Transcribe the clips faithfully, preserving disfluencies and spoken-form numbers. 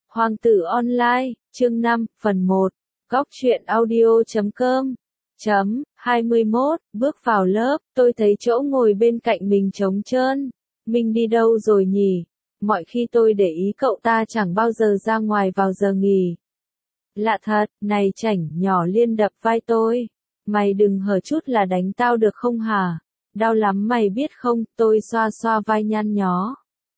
Hoàng tử online, chương năm, phần một, góc truyện audio chấm com, chấm, hai mươi mốt, bước vào lớp, tôi thấy chỗ ngồi bên cạnh mình trống trơn. Mình đi đâu rồi nhỉ? Mọi khi tôi để ý cậu ta chẳng bao giờ ra ngoài vào giờ nghỉ. Lạ thật, này chảnh, nhỏ Liên đập vai tôi. Mày đừng hở chút là đánh tao được không hả? Đau lắm mày biết không, tôi xoa xoa vai nhăn nhó.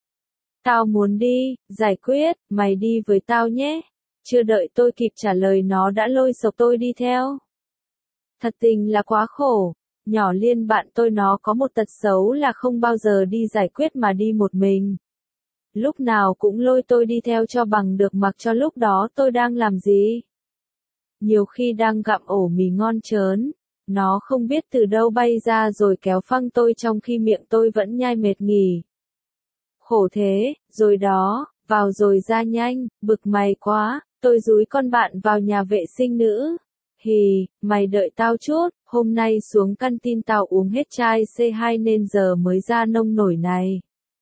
Tao muốn đi, giải quyết, mày đi với tao nhé. Chưa đợi tôi kịp trả lời nó đã lôi sộc tôi đi theo. Thật tình là quá khổ. Nhỏ Liên bạn tôi nó có một tật xấu là không bao giờ đi giải quyết mà đi một mình. Lúc nào cũng lôi tôi đi theo cho bằng được mặc cho lúc đó tôi đang làm gì. Nhiều khi đang gặm ổ mì ngon chớn, nó không biết từ đâu bay ra rồi kéo phăng tôi trong khi miệng tôi vẫn nhai mệt nghỉ. Khổ thế, rồi đó, vào rồi ra nhanh, bực mày quá, tôi dúi con bạn vào nhà vệ sinh nữ. Hì, mày đợi tao chút, hôm nay xuống căn tin tao uống hết chai xê hai nên giờ mới ra nông nổi này.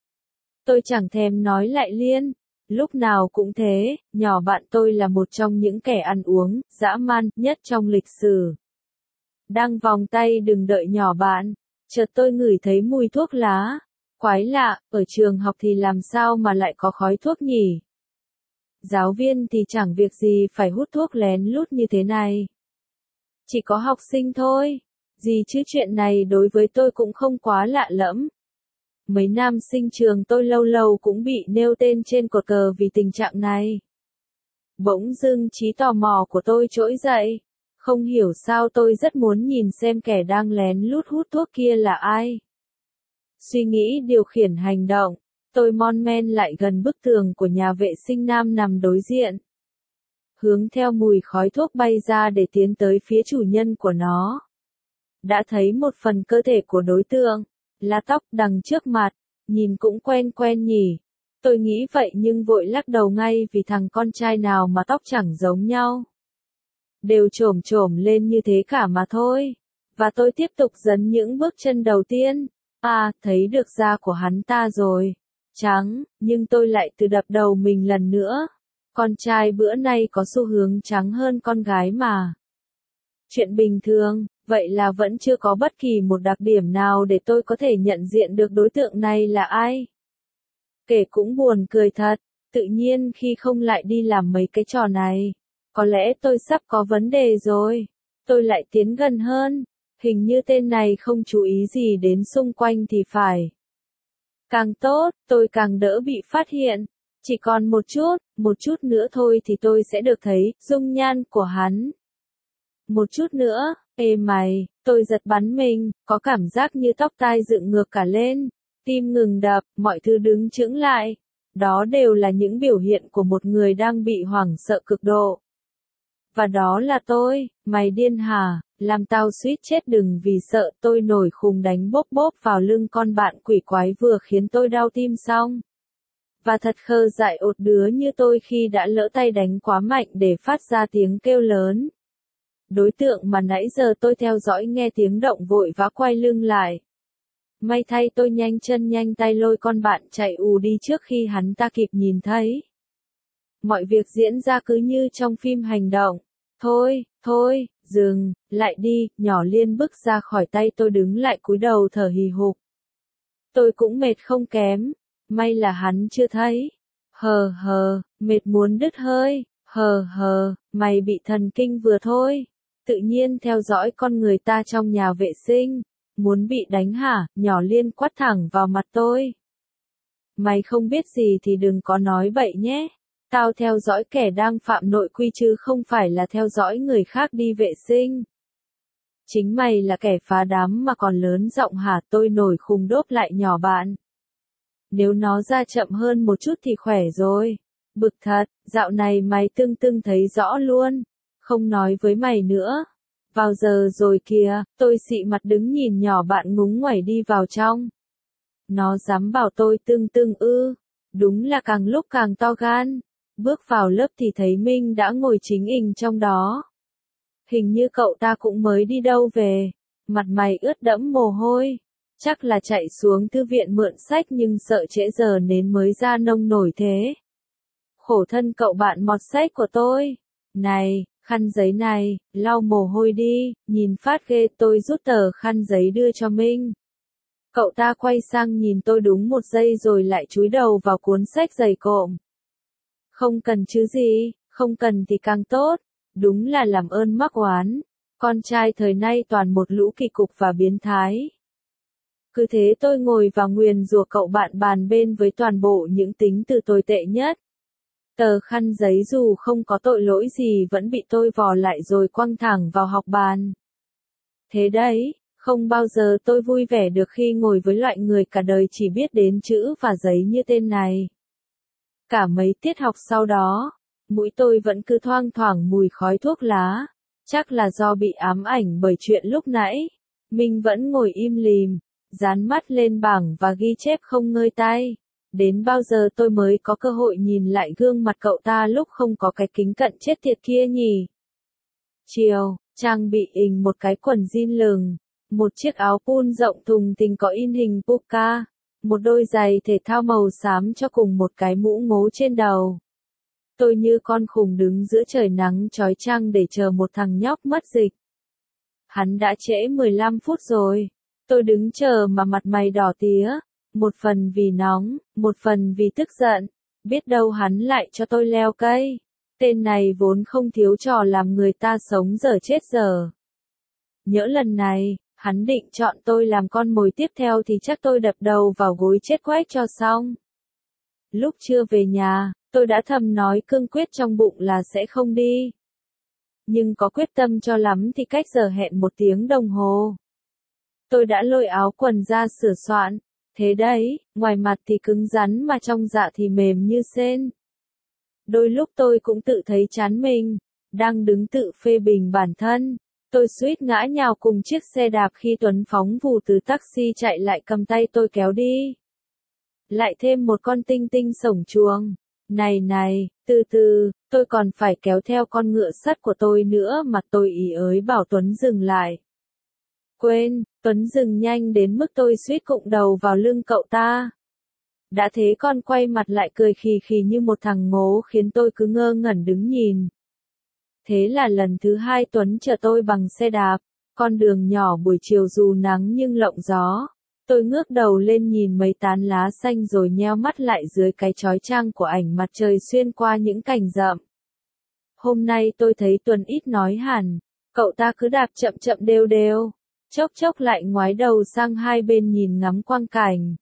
Tôi chẳng thèm nói lại Liên, lúc nào cũng thế, nhỏ bạn tôi là một trong những kẻ ăn uống, dã man nhất trong lịch sử. Đang vòng tay đừng đợi nhỏ bạn, chợt tôi ngửi thấy mùi thuốc lá. Quái lạ, ở trường học thì làm sao mà lại có khói thuốc nhỉ? Giáo viên thì chẳng việc gì phải hút thuốc lén lút như thế này. Chỉ có học sinh thôi, gì chứ chuyện này đối với tôi cũng không quá lạ lẫm. Mấy nam sinh trường tôi lâu lâu cũng bị nêu tên trên cột cờ vì tình trạng này. Bỗng dưng trí tò mò của tôi trỗi dậy. Không hiểu sao tôi rất muốn nhìn xem kẻ đang lén lút hút thuốc kia là ai. Suy nghĩ điều khiển hành động, tôi mon men lại gần bức tường của nhà vệ sinh nam nằm đối diện. Hướng theo mùi khói thuốc bay ra để tiến tới phía chủ nhân của nó. Đã thấy một phần cơ thể của đối tượng, là tóc đằng trước mặt, nhìn cũng quen quen nhỉ. Tôi nghĩ vậy nhưng vội lắc đầu ngay vì thằng con trai nào mà tóc chẳng giống nhau. Đều chổm chổm lên như thế cả mà thôi. Và tôi tiếp tục dấn những bước chân đầu tiên. À, thấy được da của hắn ta rồi. Trắng, nhưng tôi lại tự đập đầu mình lần nữa. Con trai bữa nay có xu hướng trắng hơn con gái mà. Chuyện bình thường, vậy là vẫn chưa có bất kỳ một đặc điểm nào để tôi có thể nhận diện được đối tượng này là ai. Kể cũng buồn cười thật, tự nhiên khi không lại đi làm mấy cái trò này. Có lẽ tôi sắp có vấn đề rồi. Tôi lại tiến gần hơn. Hình như tên này không chú ý gì đến xung quanh thì phải. Càng tốt, tôi càng đỡ bị phát hiện. Chỉ còn một chút, một chút nữa thôi thì tôi sẽ được thấy dung nhan của hắn. Một chút nữa, ê mày, tôi giật bắn mình, có cảm giác như tóc tai dựng ngược cả lên. Tim ngừng đập, mọi thứ đứng chững lại. Đó đều là những biểu hiện của một người đang bị hoảng sợ cực độ. Và đó là tôi, mày điên hả, làm tao suýt chết đừng vì sợ tôi nổi khùng đánh bốp bốp vào lưng con bạn quỷ quái vừa khiến tôi đau tim xong. Và thật khờ dại ột đứa như tôi khi đã lỡ tay đánh quá mạnh để phát ra tiếng kêu lớn. Đối tượng mà nãy giờ tôi theo dõi nghe tiếng động vội vã quay lưng lại. May thay tôi nhanh chân nhanh tay lôi con bạn chạy ù đi trước khi hắn ta kịp nhìn thấy. Mọi việc diễn ra cứ như trong phim hành động. Thôi, thôi, dừng, lại đi, nhỏ Liên bước ra khỏi tay tôi đứng lại cúi đầu thở hì hục. Tôi cũng mệt không kém, may là hắn chưa thấy. Hờ hờ, mệt muốn đứt hơi, hờ hờ, mày bị thần kinh vừa thôi. Tự nhiên theo dõi con người ta trong nhà vệ sinh, muốn bị đánh hả, nhỏ Liên quát thẳng vào mặt tôi. Mày không biết gì thì đừng có nói bậy nhé. Tao theo dõi kẻ đang phạm nội quy chứ không phải là theo dõi người khác đi vệ sinh. Chính mày là kẻ phá đám mà còn lớn giọng hả, tôi nổi khùng đốp lại nhỏ bạn. Nếu nó ra chậm hơn một chút thì khỏe rồi. Bực thật, dạo này mày tưng tưng thấy rõ luôn. Không nói với mày nữa. Vào giờ rồi kìa, tôi xị mặt đứng nhìn nhỏ bạn ngúng nguẩy đi vào trong. Nó dám bảo tôi tưng tưng ư. Đúng là càng lúc càng to gan. Bước vào lớp thì thấy Minh đã ngồi chính ình trong đó. Hình như cậu ta cũng mới đi đâu về. Mặt mày ướt đẫm mồ hôi. Chắc là chạy xuống thư viện mượn sách nhưng sợ trễ giờ nên mới ra nông nổi thế. khổ thân cậu bạn mọt sách của tôi. Này, khăn giấy này, lau mồ hôi đi, nhìn phát ghê. Tôi rút tờ khăn giấy đưa cho Minh. Cậu ta quay sang nhìn tôi đúng một giây rồi lại chúi đầu vào cuốn sách dày cộm. Không cần chứ gì, không cần thì càng tốt. Đúng là làm ơn mắc oán. Con trai thời nay toàn một lũ kỳ cục và biến thái. Cứ thế tôi ngồi và nguyền rủa cậu bạn bàn bên với toàn bộ những tính từ tồi tệ nhất. Tờ khăn giấy dù không có tội lỗi gì vẫn bị tôi vò lại rồi quăng thẳng vào học bàn. Thế đấy, không bao giờ tôi vui vẻ được khi ngồi với loại người cả đời chỉ biết đến chữ và giấy như tên này. Cả mấy tiết học sau đó, mũi tôi vẫn cứ thoang thoảng mùi khói thuốc lá. Chắc là do bị ám ảnh bởi chuyện lúc nãy. Mình vẫn ngồi im lìm, dán mắt lên bảng và ghi chép không ngơi tay. Đến bao giờ tôi mới có cơ hội nhìn lại gương mặt cậu ta lúc không có cái kính cận chết tiệt kia nhỉ? Chiều, trang bị ình một cái quần jean lửng, một chiếc áo pun rộng thùng thình có in hình Puka, một đôi giày thể thao màu xám cho cùng một cái mũ ngố trên đầu. Tôi như con khùng đứng giữa trời nắng chói chang để chờ một thằng nhóc mất dịch. Hắn đã trễ mười lăm phút rồi. Tôi đứng chờ mà mặt mày đỏ tía, một phần vì nóng, một phần vì tức giận. Biết đâu hắn lại cho tôi leo cây. Tên này vốn không thiếu trò làm người ta sống dở chết dở. Nhỡ lần này, hắn định chọn tôi làm con mồi tiếp theo thì chắc tôi đập đầu vào gối chết quách cho xong. Lúc chưa về nhà, tôi đã thầm nói cương quyết trong bụng là sẽ không đi. Nhưng có quyết tâm cho lắm thì cách giờ hẹn một tiếng đồng hồ. Tôi đã lôi áo quần ra sửa soạn. Thế đấy, ngoài mặt thì cứng rắn mà trong dạ thì mềm như sên. Đôi lúc tôi cũng tự thấy chán mình, đang đứng tự phê bình bản thân. Tôi suýt ngã nhào cùng chiếc xe đạp khi Tuấn phóng vù từ taxi chạy lại cầm tay tôi kéo đi. Lại thêm một con tinh tinh sổng chuồng. Này này, từ từ, tôi còn phải kéo theo con ngựa sắt của tôi nữa mà tôi ý ới bảo Tuấn dừng lại. Quên, Tuấn dừng nhanh đến mức tôi suýt cụng đầu vào lưng cậu ta. Đã thế con quay mặt lại cười khì khì như một thằng ngố khiến tôi cứ ngơ ngẩn đứng nhìn. Thế là lần thứ hai Tuấn chở tôi bằng xe đạp, con đường nhỏ buổi chiều dù nắng nhưng lộng gió. Tôi ngước đầu lên nhìn mấy tán lá xanh rồi nheo mắt lại dưới cái chói chang của ảnh mặt trời xuyên qua những cành rậm. Hôm nay tôi thấy Tuấn ít nói hẳn, cậu ta cứ đạp chậm chậm đều đều, chốc chốc lại ngoái đầu sang hai bên nhìn ngắm quang cảnh.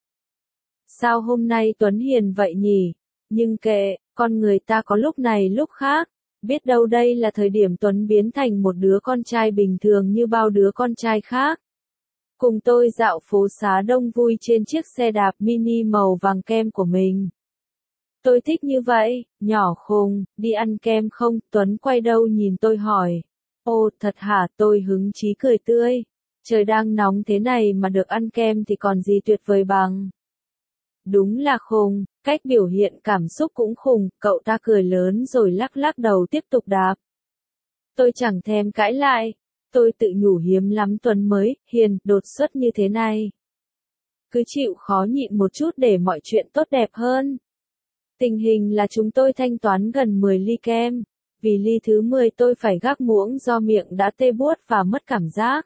Sao hôm nay Tuấn hiền vậy nhỉ? Nhưng kệ, con người ta có lúc này lúc khác, biết đâu đây là thời điểm Tuấn biến thành một đứa con trai bình thường như bao đứa con trai khác. Cùng tôi dạo phố xá đông vui trên chiếc xe đạp mini màu vàng kem của mình. Tôi thích như vậy, nhỏ khùng, đi ăn kem không? Tuấn quay đầu nhìn tôi hỏi. Ồ, thật hả? Tôi hứng chí cười tươi. Trời đang nóng thế này mà được ăn kem thì còn gì tuyệt vời bằng. Đúng là khùng, cách biểu hiện cảm xúc cũng khùng, cậu ta cười lớn rồi lắc lắc đầu tiếp tục đạp. Tôi chẳng thèm cãi lại. Tôi tự nhủ hiếm lắm Tuấn mới, hiền, đột xuất như thế này. Cứ chịu khó nhịn một chút để mọi chuyện tốt đẹp hơn. Tình hình là chúng tôi thanh toán gần mười ly kem. Vì ly thứ mười tôi phải gác muỗng do miệng đã tê buốt và mất cảm giác.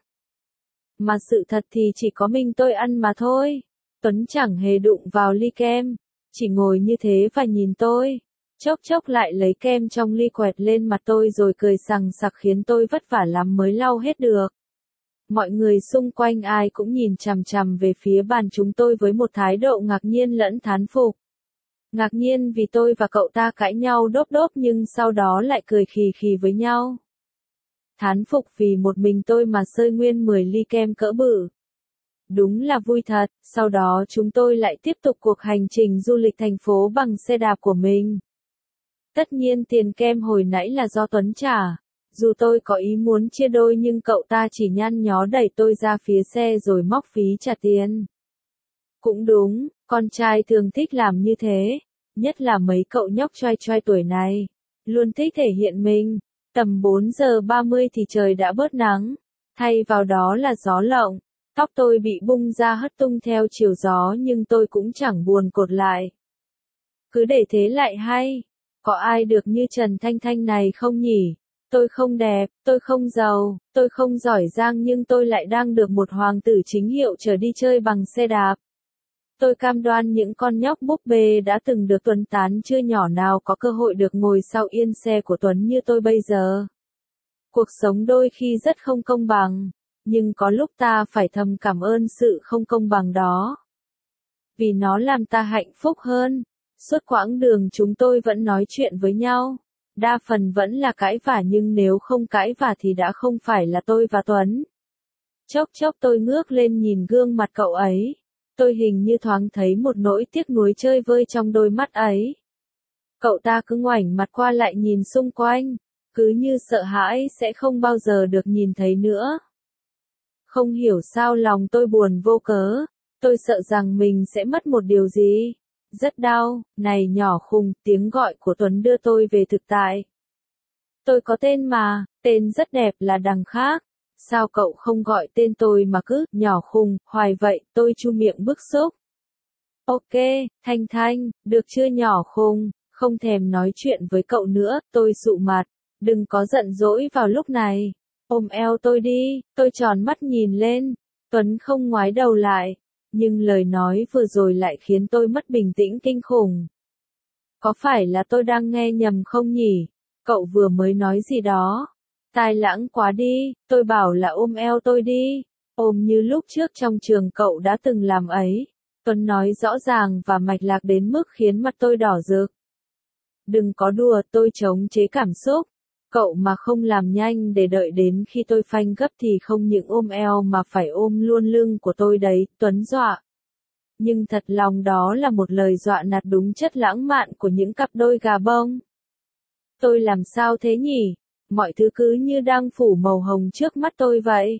Mà sự thật thì chỉ có mình tôi ăn mà thôi. Tuấn chẳng hề đụng vào ly kem. Chỉ ngồi như thế và nhìn tôi. Chốc chốc lại lấy kem trong ly quẹt lên mặt tôi rồi cười sằng sặc khiến tôi vất vả lắm mới lau hết được. Mọi người xung quanh ai cũng nhìn chằm chằm về phía bàn chúng tôi với một thái độ ngạc nhiên lẫn thán phục. Ngạc nhiên vì tôi và cậu ta cãi nhau đốp đốp nhưng sau đó lại cười khì khì với nhau. Thán phục vì một mình tôi mà sơi nguyên mười ly kem cỡ bự. Đúng là vui thật, sau đó chúng tôi lại tiếp tục cuộc hành trình du lịch thành phố bằng xe đạp của mình. Tất nhiên tiền kem hồi nãy là do Tuấn trả. Dù tôi có ý muốn chia đôi nhưng cậu ta chỉ nhăn nhó đẩy tôi ra phía xe rồi móc phí trả tiền. Cũng đúng, con trai thường thích làm như thế. Nhất là mấy cậu nhóc choai choai tuổi này. Luôn thích thể hiện mình. Tầm bốn giờ ba mươi thì trời đã bớt nắng. Thay vào đó là gió lộng. Tóc tôi bị bung ra hất tung theo chiều gió nhưng tôi cũng chẳng buồn cột lại. Cứ để thế lại hay. Có ai được như Trần Thanh Thanh này không nhỉ? Tôi không đẹp, tôi không giàu, tôi không giỏi giang nhưng tôi lại đang được một hoàng tử chính hiệu chở đi chơi bằng xe đạp. Tôi cam đoan những con nhóc búp bê đã từng được Tuấn tán chưa nhỏ nào có cơ hội được ngồi sau yên xe của Tuấn như tôi bây giờ. Cuộc sống đôi khi rất không công bằng, nhưng có lúc ta phải thầm cảm ơn sự không công bằng đó. Vì nó làm ta hạnh phúc hơn. Suốt quãng đường chúng tôi vẫn nói chuyện với nhau. Đa phần vẫn là cãi vả nhưng nếu không cãi vả thì đã không phải là tôi và Tuấn. Chốc chốc tôi ngước lên nhìn gương mặt cậu ấy. Tôi hình như thoáng thấy một nỗi tiếc nuối chơi vơi trong đôi mắt ấy. Cậu ta cứ ngoảnh mặt qua lại nhìn xung quanh, cứ như sợ hãi sẽ không bao giờ được nhìn thấy nữa. Không hiểu sao lòng tôi buồn vô cớ, tôi sợ rằng mình sẽ mất một điều gì. Rất đau, này nhỏ khùng, tiếng gọi của Tuấn đưa tôi về thực tại. Tôi có tên mà, tên rất đẹp là đằng khác. Sao cậu không gọi tên tôi mà cứ, nhỏ khùng, hoài vậy, tôi chu miệng bức xúc. Ok, Thanh Thanh, được chưa nhỏ khùng, không thèm nói chuyện với cậu nữa, tôi sụ mặt, đừng có giận dỗi vào lúc này. Ôm eo tôi đi, tôi tròn mắt nhìn lên, Tuấn không ngoái đầu lại, nhưng lời nói vừa rồi lại khiến tôi mất bình tĩnh kinh khủng. Có phải là tôi đang nghe nhầm không nhỉ? Cậu vừa mới nói gì đó? Tai lãng quá đi, tôi bảo là ôm eo tôi đi, ôm như lúc trước trong trường cậu đã từng làm ấy. Tuấn nói rõ ràng và mạch lạc đến mức khiến mặt tôi đỏ rực. Đừng có đùa, tôi chống chế cảm xúc. Cậu mà không làm nhanh để đợi đến khi tôi phanh gấp thì không những ôm eo mà phải ôm luôn lưng của tôi đấy, Tuấn dọa. Nhưng thật lòng đó là một lời dọa nạt đúng chất lãng mạn của những cặp đôi gà bông. Tôi làm sao thế nhỉ? Mọi thứ cứ như đang phủ màu hồng trước mắt tôi vậy.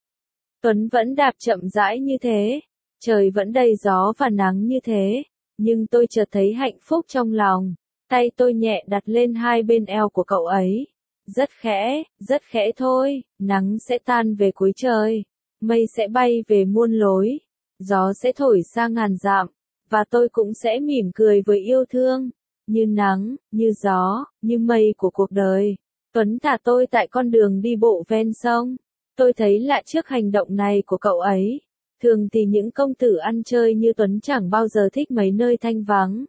Tuấn vẫn đạp chậm rãi như thế, trời vẫn đầy gió và nắng như thế, nhưng tôi chợt thấy hạnh phúc trong lòng. Tay tôi nhẹ đặt lên hai bên eo của cậu ấy. Rất khẽ, rất khẽ thôi, nắng sẽ tan về cuối trời, mây sẽ bay về muôn lối, gió sẽ thổi xa ngàn dặm, và tôi cũng sẽ mỉm cười với yêu thương, như nắng, như gió, như mây của cuộc đời. Tuấn thả tôi tại con đường đi bộ ven sông. Tôi thấy lạ trước hành động này của cậu ấy. Thường thì những công tử ăn chơi như Tuấn chẳng bao giờ thích mấy nơi thanh vắng,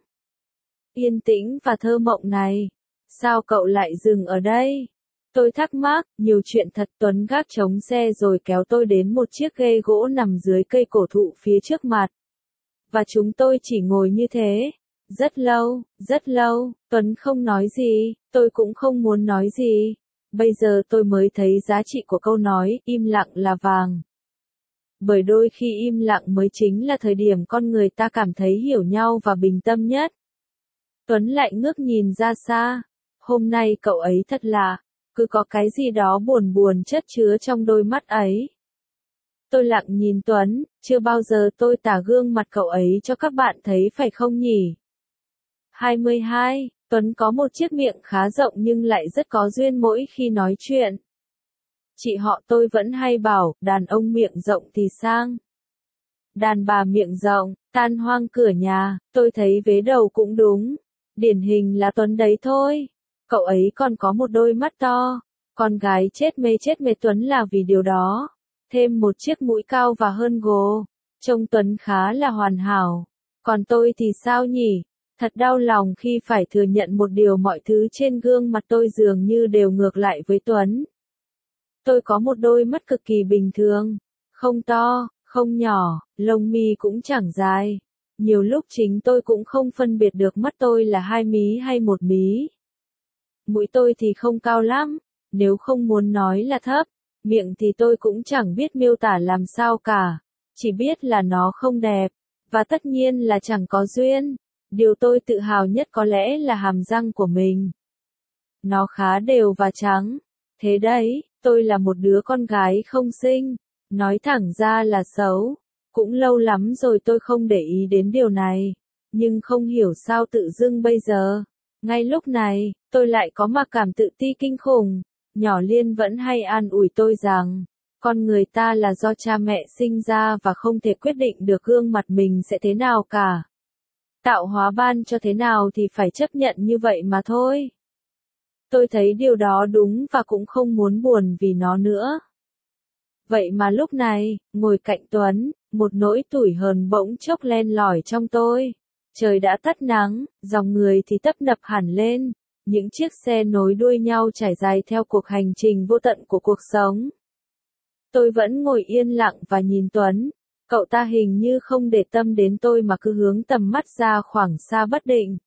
yên tĩnh và thơ mộng này. Sao cậu lại dừng ở đây? Tôi thắc mắc, nhiều chuyện thật. Tuấn gác trống xe rồi kéo tôi đến một chiếc ghế gỗ nằm dưới cây cổ thụ phía trước mặt. Và chúng tôi chỉ ngồi như thế. Rất lâu, rất lâu, Tuấn không nói gì, tôi cũng không muốn nói gì. Bây giờ tôi mới thấy giá trị của câu nói, im lặng là vàng. Bởi đôi khi im lặng mới chính là thời điểm con người ta cảm thấy hiểu nhau và bình tâm nhất. Tuấn lại ngước nhìn ra xa. Hôm nay cậu ấy thật lạ, cứ có cái gì đó buồn buồn chất chứa trong đôi mắt ấy. Tôi lặng nhìn Tuấn, chưa bao giờ tôi tả gương mặt cậu ấy cho các bạn thấy phải không nhỉ? hai mươi hai, Tuấn có một chiếc miệng khá rộng nhưng lại rất có duyên mỗi khi nói chuyện. Chị họ tôi vẫn hay bảo, đàn ông miệng rộng thì sang. Đàn bà miệng rộng, tan hoang cửa nhà, tôi thấy vế đầu cũng đúng. Điển hình là Tuấn đấy thôi. Cậu ấy còn có một đôi mắt to. Con gái chết mê chết mê Tuấn là vì điều đó. Thêm một chiếc mũi cao và hơn gồ. Trông Tuấn khá là hoàn hảo. Còn tôi thì sao nhỉ? Thật đau lòng khi phải thừa nhận một điều, mọi thứ trên gương mặt tôi dường như đều ngược lại với Tuấn. Tôi có một đôi mắt cực kỳ bình thường. Không to, không nhỏ, lông mi cũng chẳng dài. Nhiều lúc chính tôi cũng không phân biệt được mắt tôi là hai mí hay một mí. Mũi tôi thì không cao lắm, nếu không muốn nói là thấp. Miệng thì tôi cũng chẳng biết miêu tả làm sao cả. Chỉ biết là nó không đẹp. Và tất nhiên là chẳng có duyên. Điều tôi tự hào nhất có lẽ là hàm răng của mình. Nó khá đều và trắng. Thế đấy, tôi là một đứa con gái không xinh. Nói thẳng ra là xấu. Cũng lâu lắm rồi tôi không để ý đến điều này. Nhưng không hiểu sao tự dưng bây giờ. Ngay lúc này, tôi lại có mặc cảm tự ti kinh khủng. Nhỏ Liên vẫn hay an ủi tôi rằng, con người ta là do cha mẹ sinh ra và không thể quyết định được gương mặt mình sẽ thế nào cả. Tạo hóa ban cho thế nào thì phải chấp nhận như vậy mà thôi. Tôi thấy điều đó đúng và cũng không muốn buồn vì nó nữa. Vậy mà lúc này, ngồi cạnh Tuấn, một nỗi tủi hờn bỗng chốc len lỏi trong tôi. Trời đã tắt nắng, dòng người thì tấp nập hẳn lên. Những chiếc xe nối đuôi nhau trải dài theo cuộc hành trình vô tận của cuộc sống. Tôi vẫn ngồi yên lặng và nhìn Tuấn. Cậu ta hình như không để tâm đến tôi mà cứ hướng tầm mắt ra khoảng xa bất định.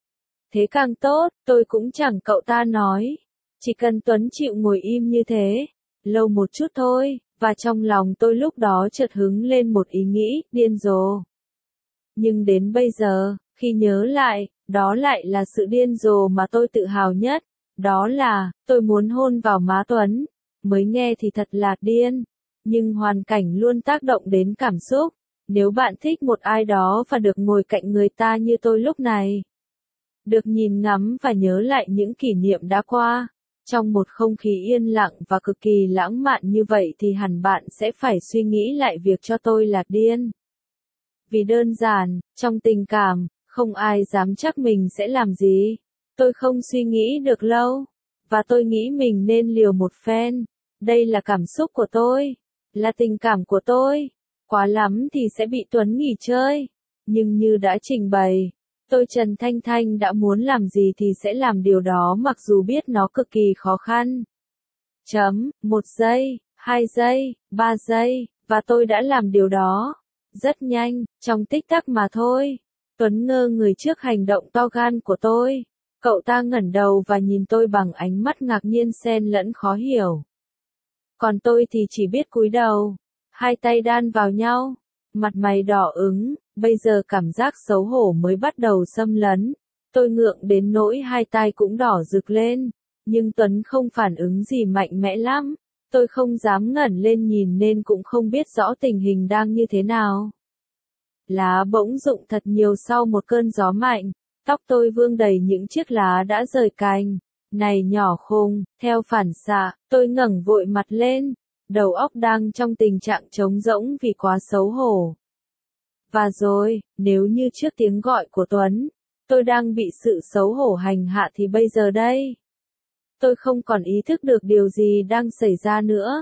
Thế càng tốt, tôi cũng chẳng cậu ta nói. Chỉ cần Tuấn chịu ngồi im như thế, lâu một chút thôi, và trong lòng tôi lúc đó chợt hứng lên một ý nghĩ, điên rồ. Nhưng đến bây giờ, khi nhớ lại, đó lại là sự điên rồ mà tôi tự hào nhất. Đó là, tôi muốn hôn vào má Tuấn. Mới nghe thì thật là điên. Nhưng hoàn cảnh luôn tác động đến cảm xúc. Nếu bạn thích một ai đó và được ngồi cạnh người ta như tôi lúc này, được nhìn ngắm và nhớ lại những kỷ niệm đã qua, trong một không khí yên lặng và cực kỳ lãng mạn như vậy thì hẳn bạn sẽ phải suy nghĩ lại việc cho tôi là điên. Vì đơn giản, trong tình cảm, không ai dám chắc mình sẽ làm gì. Tôi không suy nghĩ được lâu, và tôi nghĩ mình nên liều một phen. Đây là cảm xúc của tôi, là tình cảm của tôi. Quá lắm thì sẽ bị Tuấn nghỉ chơi. Nhưng như đã trình bày, tôi Trần Thanh Thanh đã muốn làm gì thì sẽ làm điều đó mặc dù biết nó cực kỳ khó khăn. Chấm, một giây, hai giây, ba giây, và tôi đã làm điều đó. Rất nhanh, trong tích tắc mà thôi. Tuấn ngơ người trước hành động to gan của tôi. Cậu ta ngẩng đầu và nhìn tôi bằng ánh mắt ngạc nhiên xen lẫn khó hiểu. Còn tôi thì chỉ biết cúi đầu, hai tay đan vào nhau, mặt mày đỏ ửng, bây giờ cảm giác xấu hổ mới bắt đầu xâm lấn. Tôi ngượng đến nỗi hai tay cũng đỏ rực lên, nhưng Tuấn không phản ứng gì mạnh mẽ lắm. Tôi không dám ngẩng lên nhìn nên cũng không biết rõ tình hình đang như thế nào. Lá bỗng rụng thật nhiều sau một cơn gió mạnh, tóc tôi vương đầy những chiếc lá đã rời cành. Này nhỏ khùng, theo phản xạ, tôi ngẩng vội mặt lên, đầu óc đang trong tình trạng trống rỗng vì quá xấu hổ. Và rồi, nếu như trước tiếng gọi của Tuấn, tôi đang bị sự xấu hổ hành hạ thì bây giờ đây, tôi không còn ý thức được điều gì đang xảy ra nữa.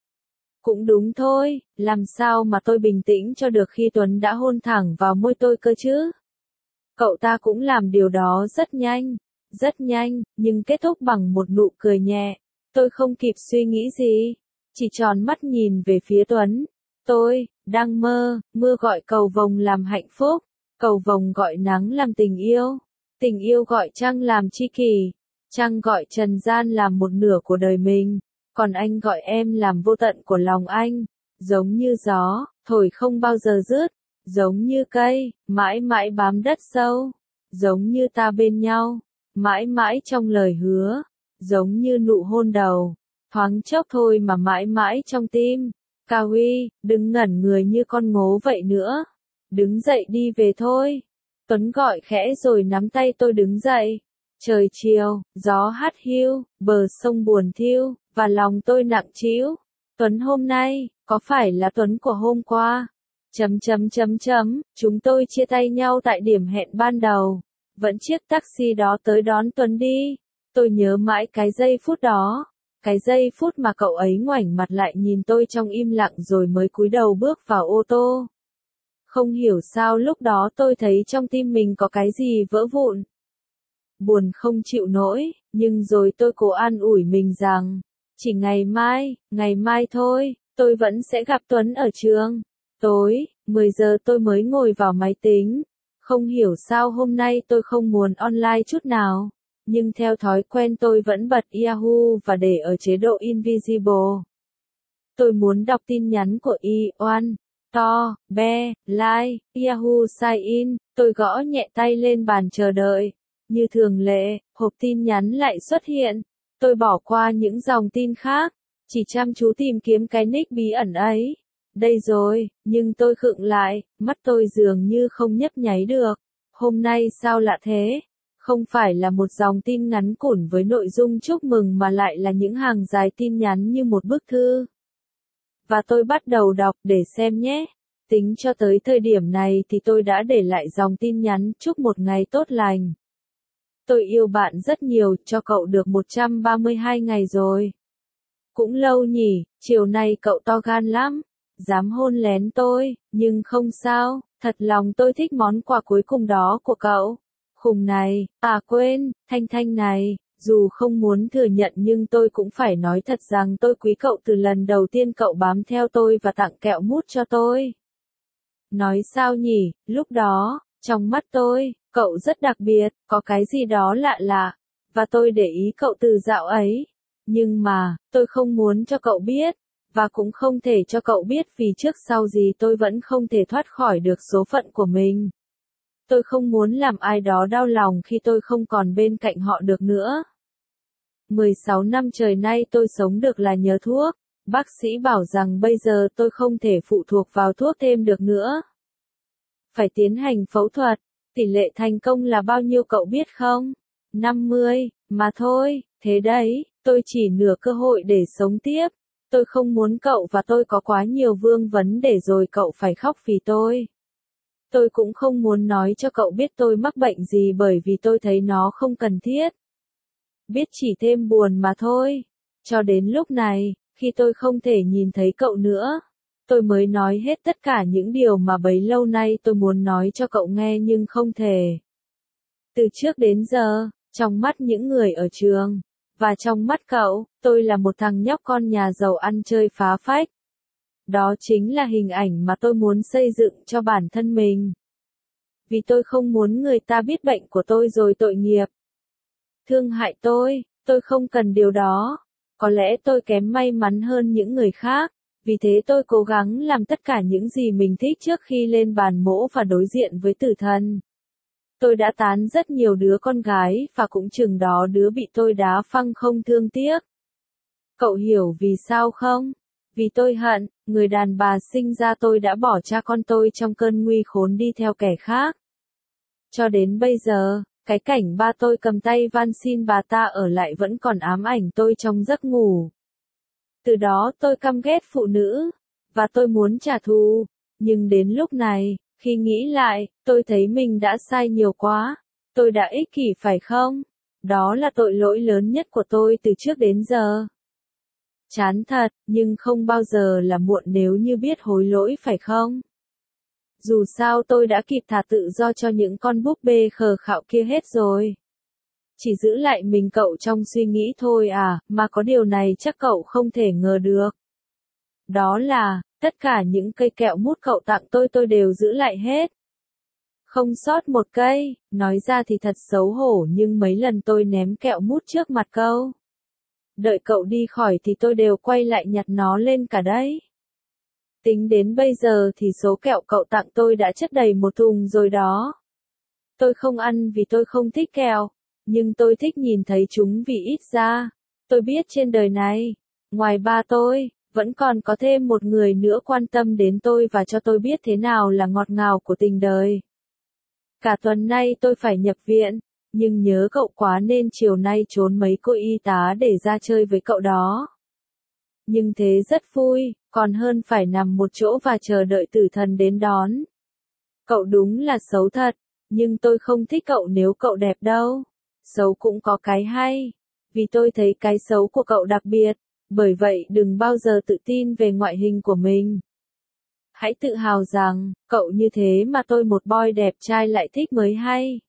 Cũng đúng thôi, làm sao mà tôi bình tĩnh cho được khi Tuấn đã hôn thẳng vào môi tôi cơ chứ? Cậu ta cũng làm điều đó rất nhanh, rất nhanh, nhưng kết thúc bằng một nụ cười nhẹ. Tôi không kịp suy nghĩ gì, chỉ tròn mắt nhìn về phía Tuấn. Tôi, đang mơ, mưa gọi cầu vồng làm hạnh phúc, cầu vồng gọi nắng làm tình yêu, tình yêu gọi trăng làm tri kỷ, trăng gọi trần gian làm một nửa của đời mình, còn anh gọi em làm vô tận của lòng anh, giống như gió, thổi không bao giờ dứt, giống như cây, mãi mãi bám đất sâu, giống như ta bên nhau, mãi mãi trong lời hứa, giống như nụ hôn đầu, thoáng chốc thôi mà mãi mãi trong tim. Cao Huy, đừng ngẩn người như con ngố vậy nữa. Đứng dậy đi về thôi. Tuấn gọi khẽ rồi nắm tay tôi đứng dậy. Trời chiều, gió hắt hiu, bờ sông buồn thiu, và lòng tôi nặng trĩu. Tuấn hôm nay, có phải là Tuấn của hôm qua? Chấm chấm chấm chấm, chúng tôi chia tay nhau tại điểm hẹn ban đầu. Vẫn chiếc taxi đó tới đón Tuấn đi. Tôi nhớ mãi cái giây phút đó. Cái giây phút mà cậu ấy ngoảnh mặt lại nhìn tôi trong im lặng rồi mới cúi đầu bước vào ô tô. Không hiểu sao lúc đó tôi thấy trong tim mình có cái gì vỡ vụn. Buồn không chịu nổi, nhưng rồi tôi cố an ủi mình rằng, chỉ ngày mai, ngày mai thôi, tôi vẫn sẽ gặp Tuấn ở trường. Tối, mười giờ tôi mới ngồi vào máy tính. Không hiểu sao hôm nay tôi không muốn online chút nào. Nhưng theo thói quen tôi vẫn bật Yahoo và để ở chế độ Invisible. Tôi muốn đọc tin nhắn của Iwan, to, be, like, Yahoo sign in, tôi gõ nhẹ tay lên bàn chờ đợi. Như thường lệ, hộp tin nhắn lại xuất hiện. Tôi bỏ qua những dòng tin khác, chỉ chăm chú tìm kiếm cái nick bí ẩn ấy. Đây rồi, nhưng tôi khựng lại, mắt tôi dường như không nhấp nháy được. Hôm nay sao lạ thế? Không phải là một dòng tin ngắn củn với nội dung chúc mừng mà lại là những hàng dài tin nhắn như một bức thư. Và tôi bắt đầu đọc để xem nhé. Tính cho tới thời điểm này thì tôi đã để lại dòng tin nhắn chúc một ngày tốt lành. Tôi yêu bạn rất nhiều, cho cậu được một trăm ba mươi hai ngày rồi. Cũng lâu nhỉ, chiều nay cậu to gan lắm, dám hôn lén tôi, nhưng không sao, thật lòng tôi thích món quà cuối cùng đó của cậu. Khùng này, à quên, Thanh Thanh này, dù không muốn thừa nhận nhưng tôi cũng phải nói thật rằng tôi quý cậu từ lần đầu tiên cậu bám theo tôi và tặng kẹo mút cho tôi. Nói sao nhỉ, lúc đó, trong mắt tôi, cậu rất đặc biệt, có cái gì đó lạ lạ, và tôi để ý cậu từ dạo ấy. Nhưng mà, tôi không muốn cho cậu biết, và cũng không thể cho cậu biết vì trước sau gì tôi vẫn không thể thoát khỏi được số phận của mình. Tôi không muốn làm ai đó đau lòng khi tôi không còn bên cạnh họ được nữa. mười sáu năm trời nay tôi sống được là nhờ thuốc. Bác sĩ bảo rằng bây giờ tôi không thể phụ thuộc vào thuốc thêm được nữa. Phải tiến hành phẫu thuật. Tỷ lệ thành công là bao nhiêu cậu biết không? năm mươi, mà thôi, thế đấy, tôi chỉ nửa cơ hội để sống tiếp. Tôi không muốn cậu và tôi có quá nhiều vương vấn để rồi cậu phải khóc vì tôi. Tôi cũng không muốn nói cho cậu biết tôi mắc bệnh gì bởi vì tôi thấy nó không cần thiết. Biết chỉ thêm buồn mà thôi. Cho đến lúc này, khi tôi không thể nhìn thấy cậu nữa, tôi mới nói hết tất cả những điều mà bấy lâu nay tôi muốn nói cho cậu nghe nhưng không thể. Từ trước đến giờ, trong mắt những người ở trường, và trong mắt cậu, tôi là một thằng nhóc con nhà giàu ăn chơi phá phách. Đó chính là hình ảnh mà tôi muốn xây dựng cho bản thân mình. Vì tôi không muốn người ta biết bệnh của tôi rồi tội nghiệp. Thương hại tôi, tôi không cần điều đó. Có lẽ tôi kém may mắn hơn những người khác, vì thế tôi cố gắng làm tất cả những gì mình thích trước khi lên bàn mổ và đối diện với tử thần. Tôi đã tán rất nhiều đứa con gái và cũng chừng đó đứa bị tôi đá phăng không thương tiếc. Cậu hiểu vì sao không? Vì tôi hận, người đàn bà sinh ra tôi đã bỏ cha con tôi trong cơn nguy khốn đi theo kẻ khác. Cho đến bây giờ, cái cảnh ba tôi cầm tay van xin bà ta ở lại vẫn còn ám ảnh tôi trong giấc ngủ. Từ đó tôi căm ghét phụ nữ, và tôi muốn trả thù, nhưng đến lúc này, khi nghĩ lại, tôi thấy mình đã sai nhiều quá, tôi đã ích kỷ phải không? Đó là tội lỗi lớn nhất của tôi từ trước đến giờ. Chán thật, nhưng không bao giờ là muộn nếu như biết hối lỗi phải không? Dù sao tôi đã kịp thả tự do cho những con búp bê khờ khạo kia hết rồi. Chỉ giữ lại mình cậu trong suy nghĩ thôi à, mà có điều này chắc cậu không thể ngờ được. Đó là, tất cả những cây kẹo mút cậu tặng tôi tôi đều giữ lại hết. Không sót một cây, nói ra thì thật xấu hổ nhưng mấy lần tôi ném kẹo mút trước mặt cậu. Đợi cậu đi khỏi thì tôi đều quay lại nhặt nó lên cả đấy. Tính đến bây giờ thì số kẹo cậu tặng tôi đã chất đầy một thùng rồi đó. Tôi không ăn vì tôi không thích kẹo, nhưng tôi thích nhìn thấy chúng vì ít ra, tôi biết trên đời này, ngoài ba tôi, vẫn còn có thêm một người nữa quan tâm đến tôi và cho tôi biết thế nào là ngọt ngào của tình đời. Cả tuần nay tôi phải nhập viện, nhưng nhớ cậu quá nên chiều nay trốn mấy cô y tá để ra chơi với cậu đó. Nhưng thế rất vui, còn hơn phải nằm một chỗ và chờ đợi tử thần đến đón. Cậu đúng là xấu thật, nhưng tôi không thích cậu nếu cậu đẹp đâu. Xấu cũng có cái hay, vì tôi thấy cái xấu của cậu đặc biệt, bởi vậy đừng bao giờ tự tin về ngoại hình của mình. Hãy tự hào rằng, cậu như thế mà tôi một boy đẹp trai lại thích mới hay.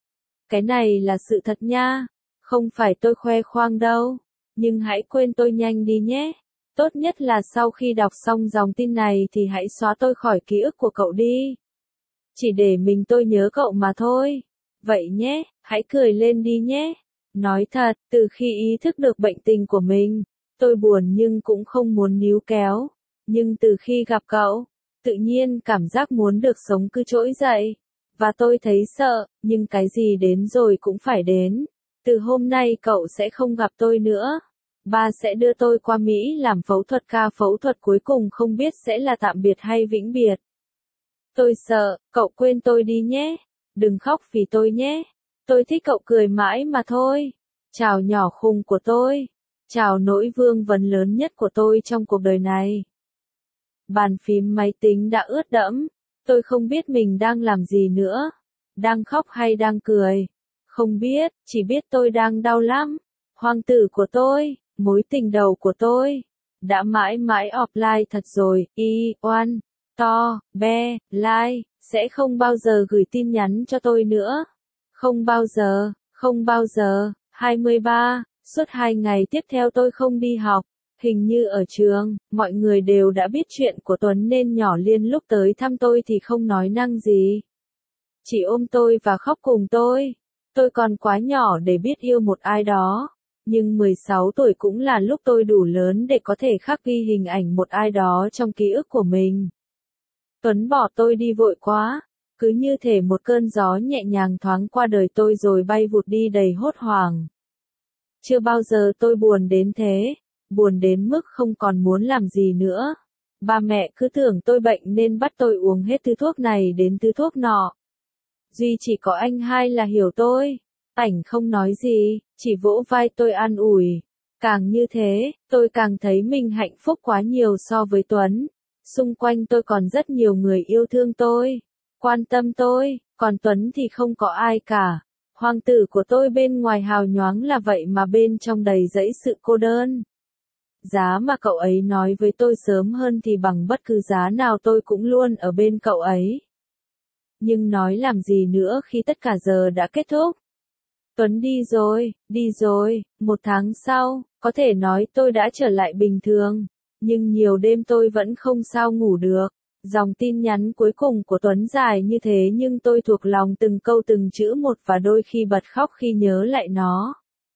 Cái này là sự thật nha, không phải tôi khoe khoang đâu, nhưng hãy quên tôi nhanh đi nhé. Tốt nhất là sau khi đọc xong dòng tin này thì hãy xóa tôi khỏi ký ức của cậu đi. Chỉ để mình tôi nhớ cậu mà thôi. Vậy nhé, hãy cười lên đi nhé. Nói thật, từ khi ý thức được bệnh tình của mình, tôi buồn nhưng cũng không muốn níu kéo. Nhưng từ khi gặp cậu, tự nhiên cảm giác muốn được sống cứ trỗi dậy. Và tôi thấy sợ, nhưng cái gì đến rồi cũng phải đến. Từ hôm nay cậu sẽ không gặp tôi nữa. Ba sẽ đưa tôi qua Mỹ làm phẫu thuật ca phẫu thuật cuối cùng không biết sẽ là tạm biệt hay vĩnh biệt. Tôi sợ, cậu quên tôi đi nhé. Đừng khóc vì tôi nhé. Tôi thích cậu cười mãi mà thôi. Chào nhỏ khùng của tôi. Chào nỗi vương vấn lớn nhất của tôi trong cuộc đời này. Bàn phím máy tính đã ướt đẫm. Tôi không biết mình đang làm gì nữa. Đang khóc hay đang cười? Không biết, chỉ biết tôi đang đau lắm. Hoàng tử của tôi, mối tình đầu của tôi, đã mãi mãi offline thật rồi. Y, oan, to, be, lai, sẽ không bao giờ gửi tin nhắn cho tôi nữa. Không bao giờ, không bao giờ. hai mươi ba, suốt hai ngày tiếp theo tôi không đi học. Hình như ở trường, mọi người đều đã biết chuyện của Tuấn nên nhỏ Liên lúc tới thăm tôi thì không nói năng gì. Chỉ ôm tôi và khóc cùng tôi. Tôi còn quá nhỏ để biết yêu một ai đó. Nhưng mười sáu tuổi cũng là lúc tôi đủ lớn để có thể khắc ghi hình ảnh một ai đó trong ký ức của mình. Tuấn bỏ tôi đi vội quá. Cứ như thể một cơn gió nhẹ nhàng thoáng qua đời tôi rồi bay vụt đi đầy hốt hoảng. Chưa bao giờ tôi buồn đến thế. Buồn đến mức không còn muốn làm gì nữa. Ba mẹ cứ tưởng tôi bệnh nên bắt tôi uống hết thứ thuốc này đến thứ thuốc nọ. Duy chỉ có anh hai là hiểu tôi. Ảnh không nói gì, chỉ vỗ vai tôi an ủi. Càng như thế, tôi càng thấy mình hạnh phúc quá nhiều so với Tuấn. Xung quanh tôi còn rất nhiều người yêu thương tôi, quan tâm tôi, còn Tuấn thì không có ai cả. Hoàng tử của tôi bên ngoài hào nhoáng là vậy mà bên trong đầy dẫy sự cô đơn. Giá mà cậu ấy nói với tôi sớm hơn thì bằng bất cứ giá nào tôi cũng luôn ở bên cậu ấy. Nhưng nói làm gì nữa khi tất cả giờ đã kết thúc. Tuấn đi rồi, đi rồi, một tháng sau, có thể nói tôi đã trở lại bình thường. Nhưng nhiều đêm tôi vẫn không sao ngủ được. Dòng tin nhắn cuối cùng của Tuấn dài như thế nhưng tôi thuộc lòng từng câu từng chữ một và đôi khi bật khóc khi nhớ lại nó.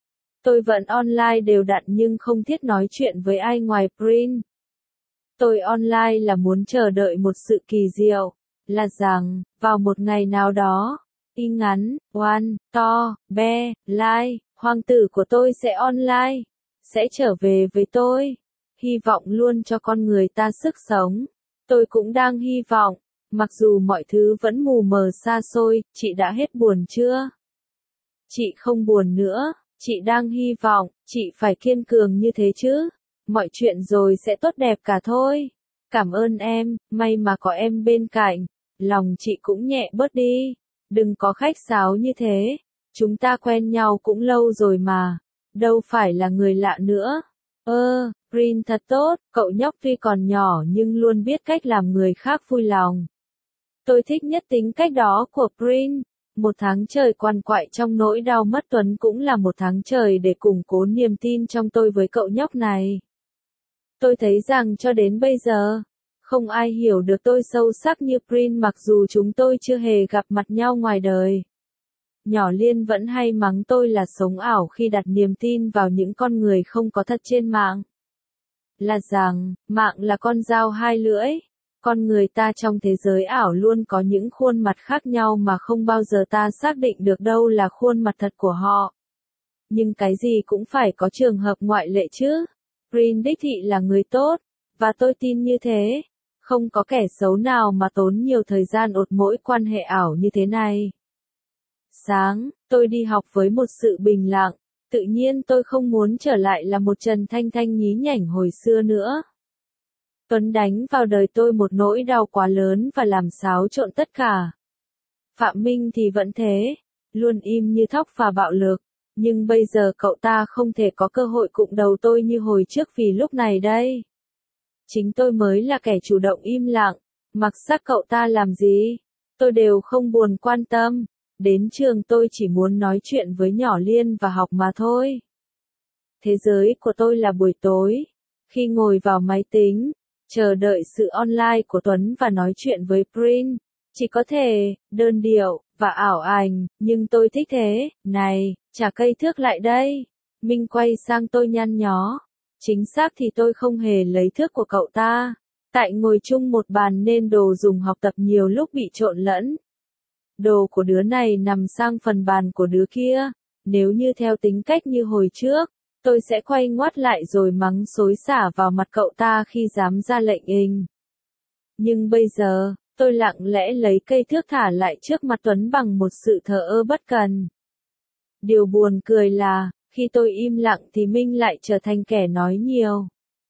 Tôi vẫn online đều đặn nhưng không thiết nói chuyện với ai ngoài Prin. Tôi online là muốn chờ đợi một sự kỳ diệu, là rằng, vào một ngày nào đó, y ngắn, oan, to, be, lai, hoàng tử của tôi sẽ online, sẽ trở về với tôi. Hy vọng luôn cho con người ta sức sống. Tôi cũng đang hy vọng, mặc dù mọi thứ vẫn mù mờ xa xôi, chị đã hết buồn chưa? Chị không buồn nữa, chị đang hy vọng, chị phải kiên cường như thế chứ. Mọi chuyện rồi sẽ tốt đẹp cả thôi. Cảm ơn em, may mà có em bên cạnh. Lòng chị cũng nhẹ bớt đi. Đừng có khách sáo như thế. Chúng ta quen nhau cũng lâu rồi mà. Đâu phải là người lạ nữa. Ơ, Prin thật tốt, cậu nhóc tuy còn nhỏ nhưng luôn biết cách làm người khác vui lòng. Tôi thích nhất tính cách đó của Prin. Một tháng trời quằn quại trong nỗi đau mất Tuấn cũng là một tháng trời để củng cố niềm tin trong tôi với cậu nhóc này. Tôi thấy rằng cho đến bây giờ, không ai hiểu được tôi sâu sắc như Prin mặc dù chúng tôi chưa hề gặp mặt nhau ngoài đời. Nhỏ Liên vẫn hay mắng tôi là sống ảo khi đặt niềm tin vào những con người không có thật trên mạng. Là rằng, mạng là con dao hai lưỡi. Con người ta trong thế giới ảo luôn có những khuôn mặt khác nhau mà không bao giờ ta xác định được đâu là khuôn mặt thật của họ. Nhưng cái gì cũng phải có trường hợp ngoại lệ chứ. Prin đích thị là người tốt, và tôi tin như thế. Không có kẻ xấu nào mà tốn nhiều thời gian ột mỗi quan hệ ảo như thế này. Sáng, tôi đi học với một sự bình lặng. Tự nhiên tôi không muốn trở lại là một Trần Thanh Thanh nhí nhảnh hồi xưa nữa. Tuấn đánh vào đời tôi một nỗi đau quá lớn và làm xáo trộn tất cả. Phạm Minh thì vẫn thế, luôn im như thóc và bạo lực. Nhưng bây giờ cậu ta không thể có cơ hội cụng đầu tôi như hồi trước vì lúc này đây. Chính tôi mới là kẻ chủ động im lặng, mặc sắc cậu ta làm gì, tôi đều không buồn quan tâm. Đến trường tôi chỉ muốn nói chuyện với nhỏ Liên và học mà thôi. Thế giới của tôi là buổi tối. Khi ngồi vào máy tính, chờ đợi sự online của Tuấn và nói chuyện với Prin, chỉ có thể, đơn điệu, và ảo ảnh, nhưng tôi thích thế. Này, trả cây thước lại đây. Minh quay sang tôi nhăn nhó. Chính xác thì tôi không hề lấy thước của cậu ta. Tại ngồi chung một bàn nên đồ dùng học tập nhiều lúc bị trộn lẫn. Đồ của đứa này nằm sang phần bàn của đứa kia. Nếu như theo tính cách như hồi trước, tôi sẽ quay ngoắt lại rồi mắng xối xả vào mặt cậu ta khi dám ra lệnh inh. Nhưng bây giờ, tôi lặng lẽ lấy cây thước thả lại trước mặt Tuấn bằng một sự thờ ơ bất cần. Điều buồn cười là, khi tôi im lặng thì Minh lại trở thành kẻ nói nhiều.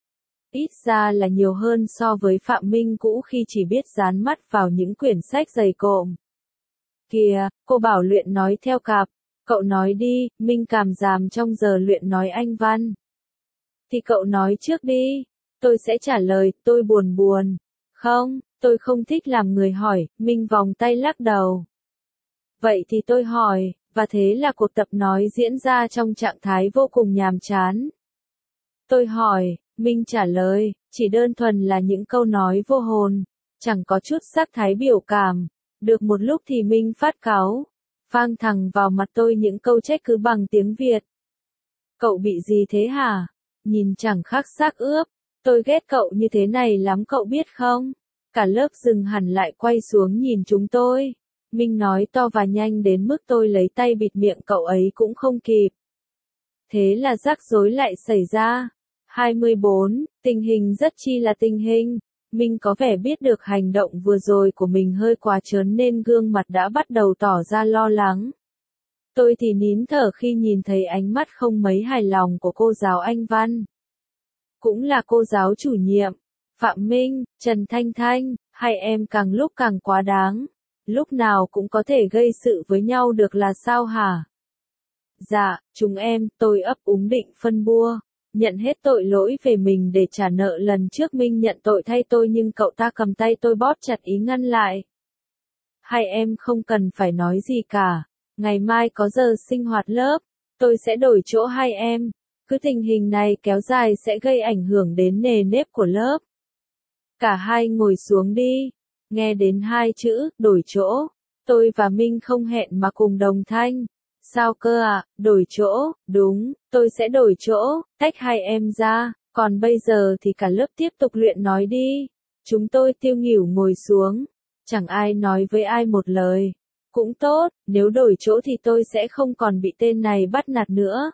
Ít ra là nhiều hơn so với Phạm Minh cũ khi chỉ biết dán mắt vào những quyển sách dày cộm. Kìa, cô bảo luyện nói theo cặp. Cậu nói đi, Minh cảm giảm trong giờ luyện nói Anh văn. Thì cậu nói trước đi. Tôi sẽ trả lời, tôi buồn buồn. Không, tôi không thích làm người hỏi, Minh vòng tay lắc đầu. Vậy thì tôi hỏi, và thế là cuộc tập nói diễn ra trong trạng thái vô cùng nhàm chán. Tôi hỏi, Minh trả lời, chỉ đơn thuần là những câu nói vô hồn, chẳng có chút sắc thái biểu cảm. Được một lúc thì Minh phát cáu, phang thẳng vào mặt tôi những câu trách cứ bằng tiếng Việt. Cậu bị gì thế hả? Nhìn chẳng khác xác ướp, tôi ghét cậu như thế này lắm cậu biết không? Cả lớp dừng hẳn lại quay xuống nhìn chúng tôi. Minh nói to và nhanh đến mức tôi lấy tay bịt miệng cậu ấy cũng không kịp. Thế là rắc rối lại xảy ra. hai mươi bốn, tình hình rất chi là tình hình. Minh có vẻ biết được hành động vừa rồi của mình hơi quá trớn nên gương mặt đã bắt đầu tỏ ra lo lắng. Tôi thì nín thở khi nhìn thấy ánh mắt không mấy hài lòng của cô giáo Anh văn. Cũng là cô giáo chủ nhiệm, Phạm Minh, Trần Thanh Thanh, hai em càng lúc càng quá đáng. Lúc nào cũng có thể gây sự với nhau được là sao hả? Dạ, chúng em, tôi ấp úng định phân bua. Nhận hết tội lỗi về mình để trả nợ lần trước Minh nhận tội thay tôi nhưng cậu ta cầm tay tôi bóp chặt ý ngăn lại. Hai em không cần phải nói gì cả. Ngày mai có giờ sinh hoạt lớp, tôi sẽ đổi chỗ hai em. Cứ tình hình này kéo dài sẽ gây ảnh hưởng đến nề nếp của lớp. Cả hai ngồi xuống đi. Nghe đến hai chữ, đổi chỗ. Tôi và Minh không hẹn mà cùng đồng thanh. Sao cơ ạ, à? Đổi chỗ, đúng, tôi sẽ đổi chỗ, tách hai em ra, còn bây giờ thì cả lớp tiếp tục luyện nói đi. Chúng tôi tiêu nghỉu ngồi xuống, chẳng ai nói với ai một lời. Cũng tốt, nếu đổi chỗ thì tôi sẽ không còn bị tên này bắt nạt nữa.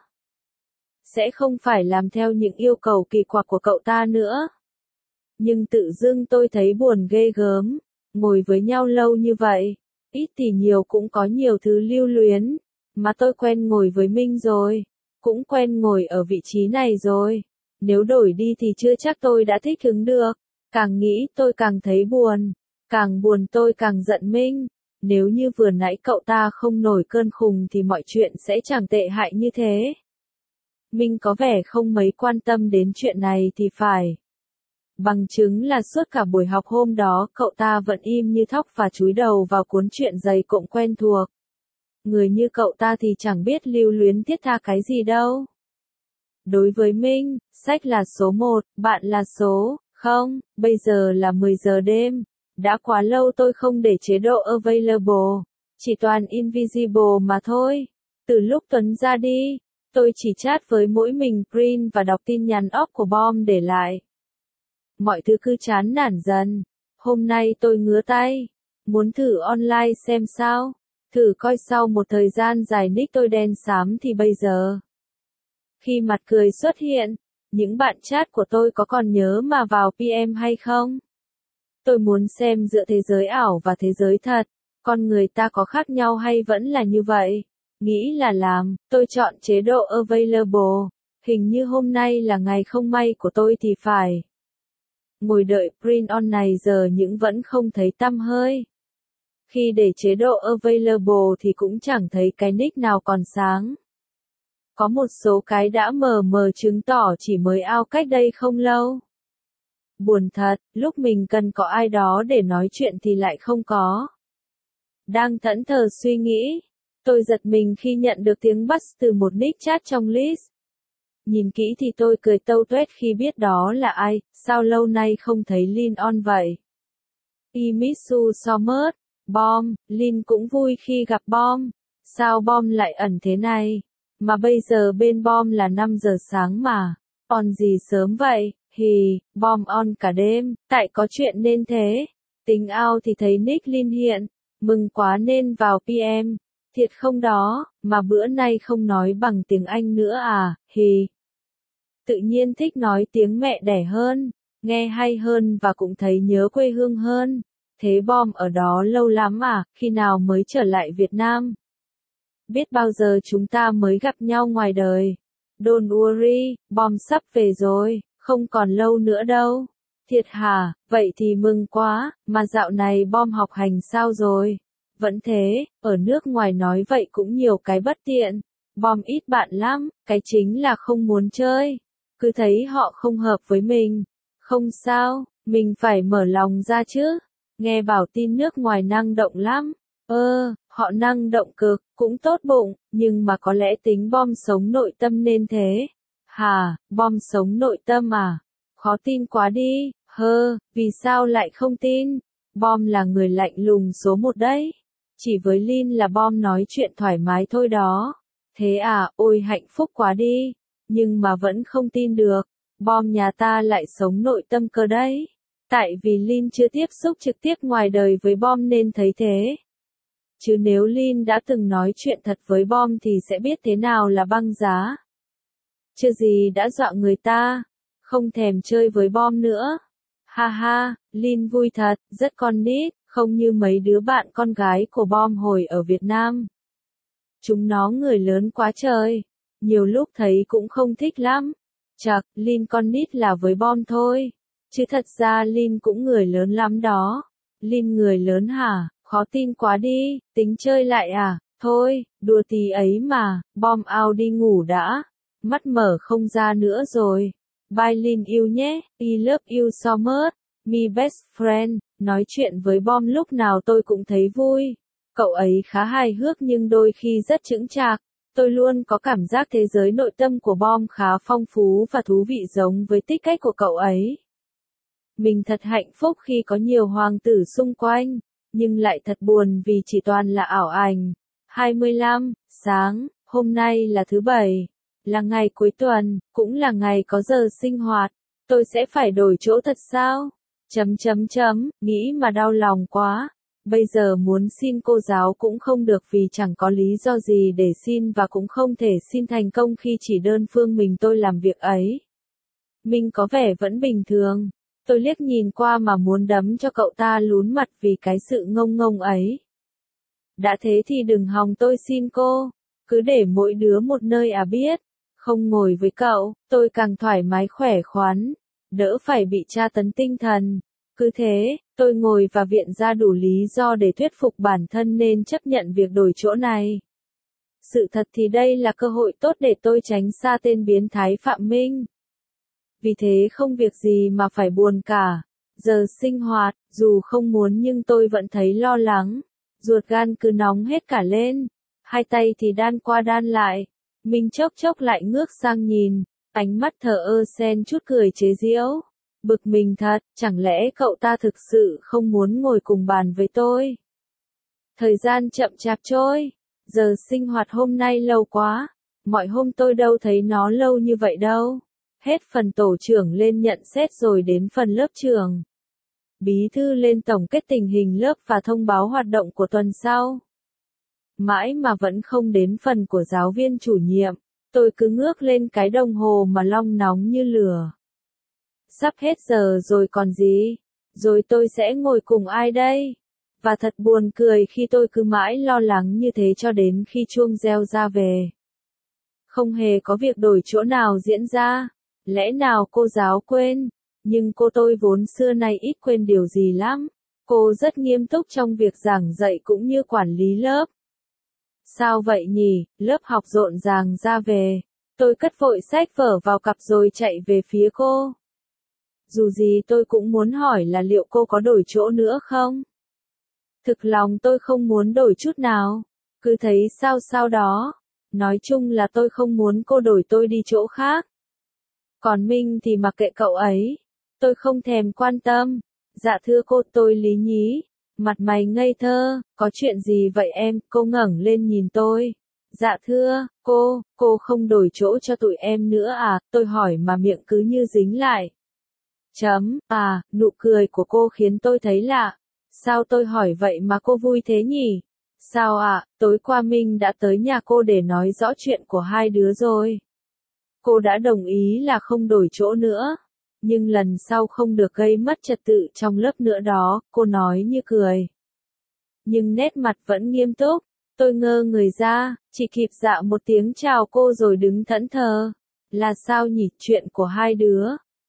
Sẽ không phải làm theo những yêu cầu kỳ quặc của cậu ta nữa. Nhưng tự dưng tôi thấy buồn ghê gớm, ngồi với nhau lâu như vậy, ít thì nhiều cũng có nhiều thứ lưu luyến. Mà tôi quen ngồi với Minh rồi, cũng quen ngồi ở vị trí này rồi. Nếu đổi đi thì chưa chắc tôi đã thích ứng được. Càng nghĩ tôi càng thấy buồn, càng buồn tôi càng giận Minh. Nếu như vừa nãy cậu ta không nổi cơn khùng thì mọi chuyện sẽ chẳng tệ hại như thế. Minh có vẻ không mấy quan tâm đến chuyện này thì phải. Bằng chứng là suốt cả buổi học hôm đó cậu ta vẫn im như thóc và chúi đầu vào cuốn truyện dày cộm quen thuộc. Người như cậu ta thì chẳng biết lưu luyến thiết tha cái gì đâu. Đối với Minh, sách là số một, bạn là số, không, bây giờ là mười giờ đêm. Đã quá lâu tôi không để chế độ available, chỉ toàn invisible mà thôi. Từ lúc Tuấn ra đi, tôi chỉ chat với mỗi mình print và đọc tin nhắn off của Bom để lại. Mọi thứ cứ chán nản dần. Hôm nay tôi ngứa tay, muốn thử online xem sao. Thử coi sau một thời gian dài nick tôi đen xám thì bây giờ. Khi mặt cười xuất hiện, những bạn chat của tôi có còn nhớ mà vào pê em hay không? Tôi muốn xem giữa thế giới ảo và thế giới thật, con người ta có khác nhau hay vẫn là như vậy? Nghĩ là làm, tôi chọn chế độ available. Hình như hôm nay là ngày không may của tôi thì phải. Ngồi đợi print on này giờ nhưng vẫn không thấy tăm hơi. Khi để chế độ available thì cũng chẳng thấy cái nick nào còn sáng. Có một số cái đã mờ mờ chứng tỏ chỉ mới out cách đây không lâu. Buồn thật, lúc mình cần có ai đó để nói chuyện thì lại không có. Đang thẫn thờ suy nghĩ, tôi giật mình khi nhận được tiếng buzz từ một nick chat trong list. Nhìn kỹ thì tôi cười tâu tuét khi biết đó là ai, sao lâu nay không thấy Lin on vậy? I miss you so much. Bom, Lin cũng vui khi gặp Bom. Sao Bom lại ẩn thế này? Mà bây giờ bên Bom là năm giờ sáng mà. On gì sớm vậy? Hì, Bom on cả đêm, tại có chuyện nên thế. Tính out thì thấy nick Lin hiện. Mừng quá nên vào pê em. Thiệt không đó, mà bữa nay không nói bằng tiếng Anh nữa à, hì. Tự nhiên thích nói tiếng mẹ đẻ hơn, nghe hay hơn và cũng thấy nhớ quê hương hơn. Thế Bom ở đó lâu lắm à, khi nào mới trở lại Việt Nam? Biết bao giờ chúng ta mới gặp nhau ngoài đời? Don't worry, Bom sắp về rồi, Không còn lâu nữa đâu. Thiệt hả, vậy thì mừng quá, mà dạo này bom học hành sao rồi? Vẫn thế, ở nước ngoài nói vậy cũng nhiều cái bất tiện. Bom ít bạn lắm, cái chính là không muốn chơi. Cứ thấy họ không hợp với mình. Không sao, mình phải mở lòng ra chứ. Nghe bảo tin nước ngoài năng động lắm. Ơ, họ năng động cực, cũng tốt bụng, nhưng mà có lẽ tính bom sống nội tâm nên thế. Hà, bom sống nội tâm à? Khó tin quá đi, hơ, vì sao lại không tin? Bom là người lạnh lùng số một đấy. Chỉ với Lin là bom nói chuyện thoải mái thôi đó. Thế à, ôi hạnh phúc quá đi. Nhưng mà vẫn không tin được. Bom nhà ta lại sống nội tâm cơ đấy. Tại vì Lin chưa tiếp xúc trực tiếp ngoài đời với bom nên thấy thế. Chứ nếu Lin đã từng nói chuyện thật với bom thì sẽ biết thế nào là băng giá. Chưa gì đã dọa người ta. Không thèm chơi với bom nữa. Ha ha, Lin vui thật, rất con nít, không như mấy đứa bạn con gái của bom hồi ở Việt Nam. Chúng nó người lớn quá trời. Nhiều lúc thấy cũng không thích lắm. Chật, Lin con nít là với bom thôi. Chứ thật ra Lin cũng người lớn lắm đó. Lin người lớn hả? Khó tin quá đi, tính chơi lại à? Thôi, đùa tí ấy mà, bom out đi ngủ đã. Mắt mở không ra nữa rồi. Bye Lin yêu nhé, I love you so much. Me best friend, nói chuyện với bom lúc nào tôi cũng thấy vui. Cậu ấy khá hài hước nhưng đôi khi rất chững chạc. Tôi luôn có cảm giác thế giới nội tâm của bom khá phong phú và thú vị giống với tích cách của cậu ấy. Mình thật hạnh phúc khi có nhiều hoàng tử xung quanh, nhưng lại thật buồn vì chỉ toàn là ảo ảnh. hai mươi lăm, sáng, hôm nay là thứ bảy, là ngày cuối tuần, cũng là ngày có giờ sinh hoạt. Tôi sẽ phải đổi chỗ thật sao? Chấm chấm chấm, nghĩ mà đau lòng quá. Bây giờ muốn xin cô giáo cũng không được vì chẳng có lý do gì để xin và cũng không thể xin thành công khi chỉ đơn phương mình tôi làm việc ấy. Mình có vẻ vẫn bình thường. Tôi liếc nhìn qua mà muốn đấm cho cậu ta lún mặt vì cái sự ngông ngông ấy. Đã thế thì đừng hòng tôi xin cô. Cứ để mỗi đứa một nơi à biết. Không ngồi với cậu, tôi càng thoải mái khỏe khoắn. Đỡ phải bị tra tấn tinh thần. Cứ thế, tôi ngồi và viện ra đủ lý do để thuyết phục bản thân nên chấp nhận việc đổi chỗ này. Sự thật thì đây là cơ hội tốt để tôi tránh xa tên biến thái Phạm Minh. Vì thế không việc gì mà phải buồn cả. Giờ sinh hoạt, dù không muốn nhưng tôi vẫn thấy lo lắng. Ruột gan cứ nóng hết cả lên. Hai tay thì đan qua đan lại. Mình chốc chốc lại ngước sang nhìn. Ánh mắt thờ ơ xen chút cười chế giễu. Bực mình thật, chẳng lẽ cậu ta thực sự không muốn ngồi cùng bàn với tôi? Thời gian chậm chạp trôi. Giờ sinh hoạt hôm nay lâu quá. Mọi hôm tôi đâu thấy nó lâu như vậy đâu. Hết phần tổ trưởng lên nhận xét rồi đến phần lớp trưởng. Bí thư lên tổng kết tình hình lớp và thông báo hoạt động của tuần sau. Mãi mà vẫn không đến phần của giáo viên chủ nhiệm. Tôi cứ ngước lên cái đồng hồ mà long nóng như lửa. Sắp hết giờ rồi còn gì? Rồi tôi sẽ ngồi cùng ai đây? Và thật buồn cười khi tôi cứ mãi lo lắng như thế cho đến khi chuông reo ra về. Không hề có việc đổi chỗ nào diễn ra. Lẽ nào cô giáo quên? Nhưng cô tôi vốn xưa nay ít quên điều gì lắm. Cô rất nghiêm túc trong việc giảng dạy cũng như quản lý lớp. Sao vậy nhỉ? Lớp học rộn ràng ra về. Tôi cất vội sách vở vào cặp rồi chạy về phía cô. Dù gì tôi cũng muốn hỏi là liệu cô có đổi chỗ nữa không? Thực lòng tôi không muốn đổi chút nào. Cứ thấy sao sao đó. Nói chung là tôi không muốn cô đổi tôi đi chỗ khác. Còn Minh thì mặc kệ cậu ấy. Tôi không thèm quan tâm. Dạ thưa cô, tôi Lý Nhí. Mặt mày ngây thơ, có chuyện gì vậy em? Cô ngẩng lên nhìn tôi. Dạ thưa, cô, cô không đổi chỗ cho tụi em nữa à? Tôi hỏi mà miệng cứ như dính lại. Chấm, à, nụ cười của cô khiến tôi thấy lạ. Sao tôi hỏi vậy mà cô vui thế nhỉ? Sao ạ, à, tối qua Minh đã tới nhà cô để nói rõ chuyện của hai đứa rồi. Cô đã đồng ý là không đổi chỗ nữa. Nhưng lần sau không được gây mất trật tự trong lớp nữa đó, cô nói như cười. Nhưng nét mặt vẫn nghiêm túc. Tôi ngơ người ra, chỉ kịp dạ một tiếng chào cô rồi đứng thẫn thờ. Là sao nhỉ, chuyện của hai đứa?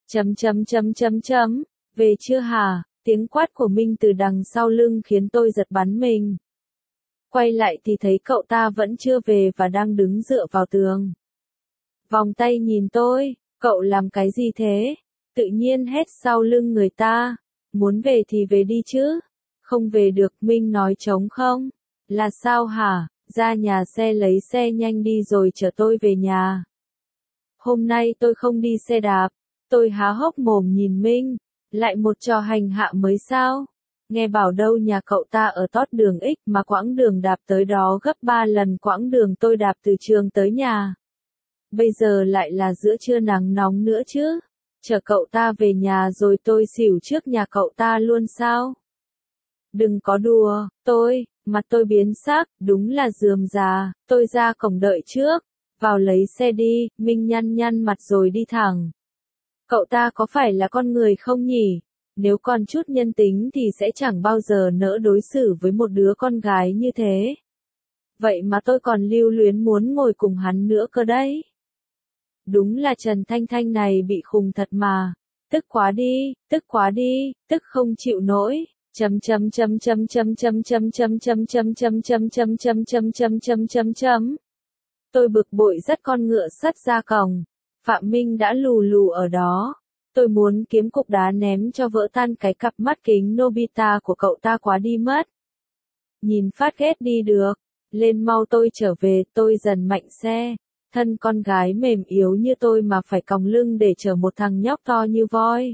Chấm chấm chấm chấm chấm, về chưa hả? Tiếng quát của Minh từ đằng sau lưng khiến tôi giật bắn mình. Quay lại thì thấy cậu ta vẫn chưa về và đang đứng dựa vào tường. Vòng tay nhìn tôi, cậu làm cái gì thế? Tự nhiên hét sau lưng người ta. Muốn về thì về đi chứ. Không về được, Minh nói trống không? Là sao hả? Ra nhà xe lấy xe nhanh đi rồi chở tôi về nhà. Hôm nay tôi không đi xe đạp. Tôi há hốc mồm nhìn Minh. Lại một trò hành hạ mới sao? Nghe bảo đâu nhà cậu ta ở tót đường X mà quãng đường đạp tới đó gấp ba lần quãng đường tôi đạp từ trường tới nhà. Bây giờ lại là giữa trưa nắng nóng nữa chứ. Chở cậu ta về nhà rồi tôi xỉu trước nhà cậu ta luôn sao? Đừng có đùa, tôi, mặt tôi biến sắc, đúng là rườm rà, tôi ra cổng đợi trước. Vào lấy xe đi, Minh nhăn nhăn mặt rồi đi thẳng. Cậu ta có phải là con người không nhỉ? Nếu còn chút nhân tính thì sẽ chẳng bao giờ nỡ đối xử với một đứa con gái như thế. Vậy mà tôi còn lưu luyến muốn ngồi cùng hắn nữa cơ đấy. Đúng là Trần Thanh Thanh này bị khùng thật mà. Tức quá đi, tức quá đi, tức không chịu nổi. Chấm chấm chấm chấm chấm chấm chấm chấm chấm chấm chấm chấm chấm chấm chấm chấm chấm chấm chấm. Tôi bực bội dắt con ngựa sắt ra cổng. Phạm Minh đã lù lù ở đó. Tôi muốn kiếm cục đá ném cho vỡ tan cái cặp mắt kính Nobita của cậu ta quá đi mất. Nhìn phát ghét đi được. Lên mau tôi trở về, tôi dần mạnh xe. Thân con gái mềm yếu như tôi mà phải còng lưng để chở một thằng nhóc to như voi.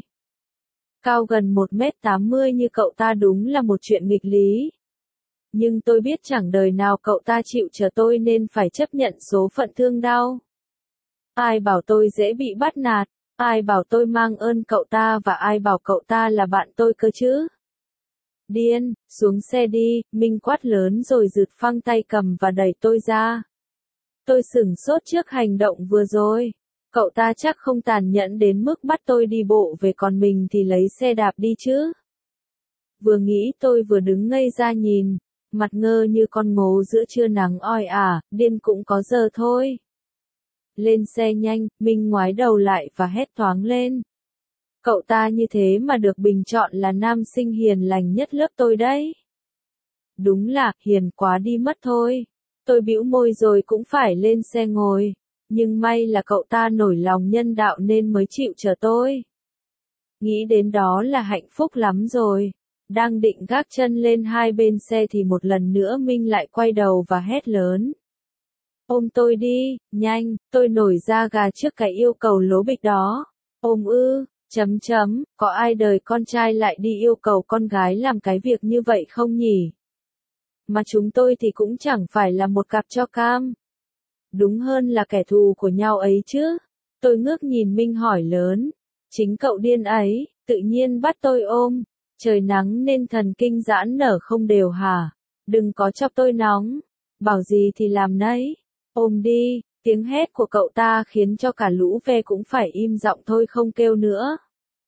Cao gần một mét tám mươi như cậu ta đúng là một chuyện nghịch lý. Nhưng tôi biết chẳng đời nào cậu ta chịu chở tôi nên phải chấp nhận số phận thương đau. Ai bảo tôi dễ bị bắt nạt, ai bảo tôi mang ơn cậu ta và ai bảo cậu ta là bạn tôi cơ chứ. Điên, xuống xe đi, Minh quát lớn rồi giựt phăng tay cầm và đẩy tôi ra. Tôi sửng sốt trước hành động vừa rồi. Cậu ta chắc không tàn nhẫn đến mức bắt tôi đi bộ về còn mình thì lấy xe đạp đi chứ. Vừa nghĩ tôi vừa đứng ngây ra nhìn, mặt ngơ như con ngố giữa trưa nắng oi ả, điên cũng có giờ thôi. Lên xe nhanh, Minh ngoái đầu lại và hét toáng lên. Cậu ta như thế mà được bình chọn là nam sinh hiền lành nhất lớp tôi đấy. Đúng là, hiền quá đi mất thôi. Tôi bĩu môi rồi cũng phải lên xe ngồi. Nhưng may là cậu ta nổi lòng nhân đạo nên mới chịu chở tôi. Nghĩ đến đó là hạnh phúc lắm rồi. Đang định gác chân lên hai bên xe thì một lần nữa Minh lại quay đầu và hét lớn. Ôm tôi đi, nhanh, tôi nổi da gà trước cái yêu cầu lố bịch đó. Ôm ư, chấm chấm, có ai đời con trai lại đi yêu cầu con gái làm cái việc như vậy không nhỉ? Mà chúng tôi thì cũng chẳng phải là một cặp cho cam. Đúng hơn là kẻ thù của nhau ấy chứ. Tôi ngước nhìn Minh hỏi lớn. Chính cậu điên ấy, tự nhiên bắt tôi ôm. Trời nắng nên thần kinh giãn nở không đều hả? Đừng có chọc tôi nóng. Bảo gì thì làm nấy. Ôm đi, tiếng hét của cậu ta khiến cho cả lũ ve cũng phải im giọng thôi không kêu nữa.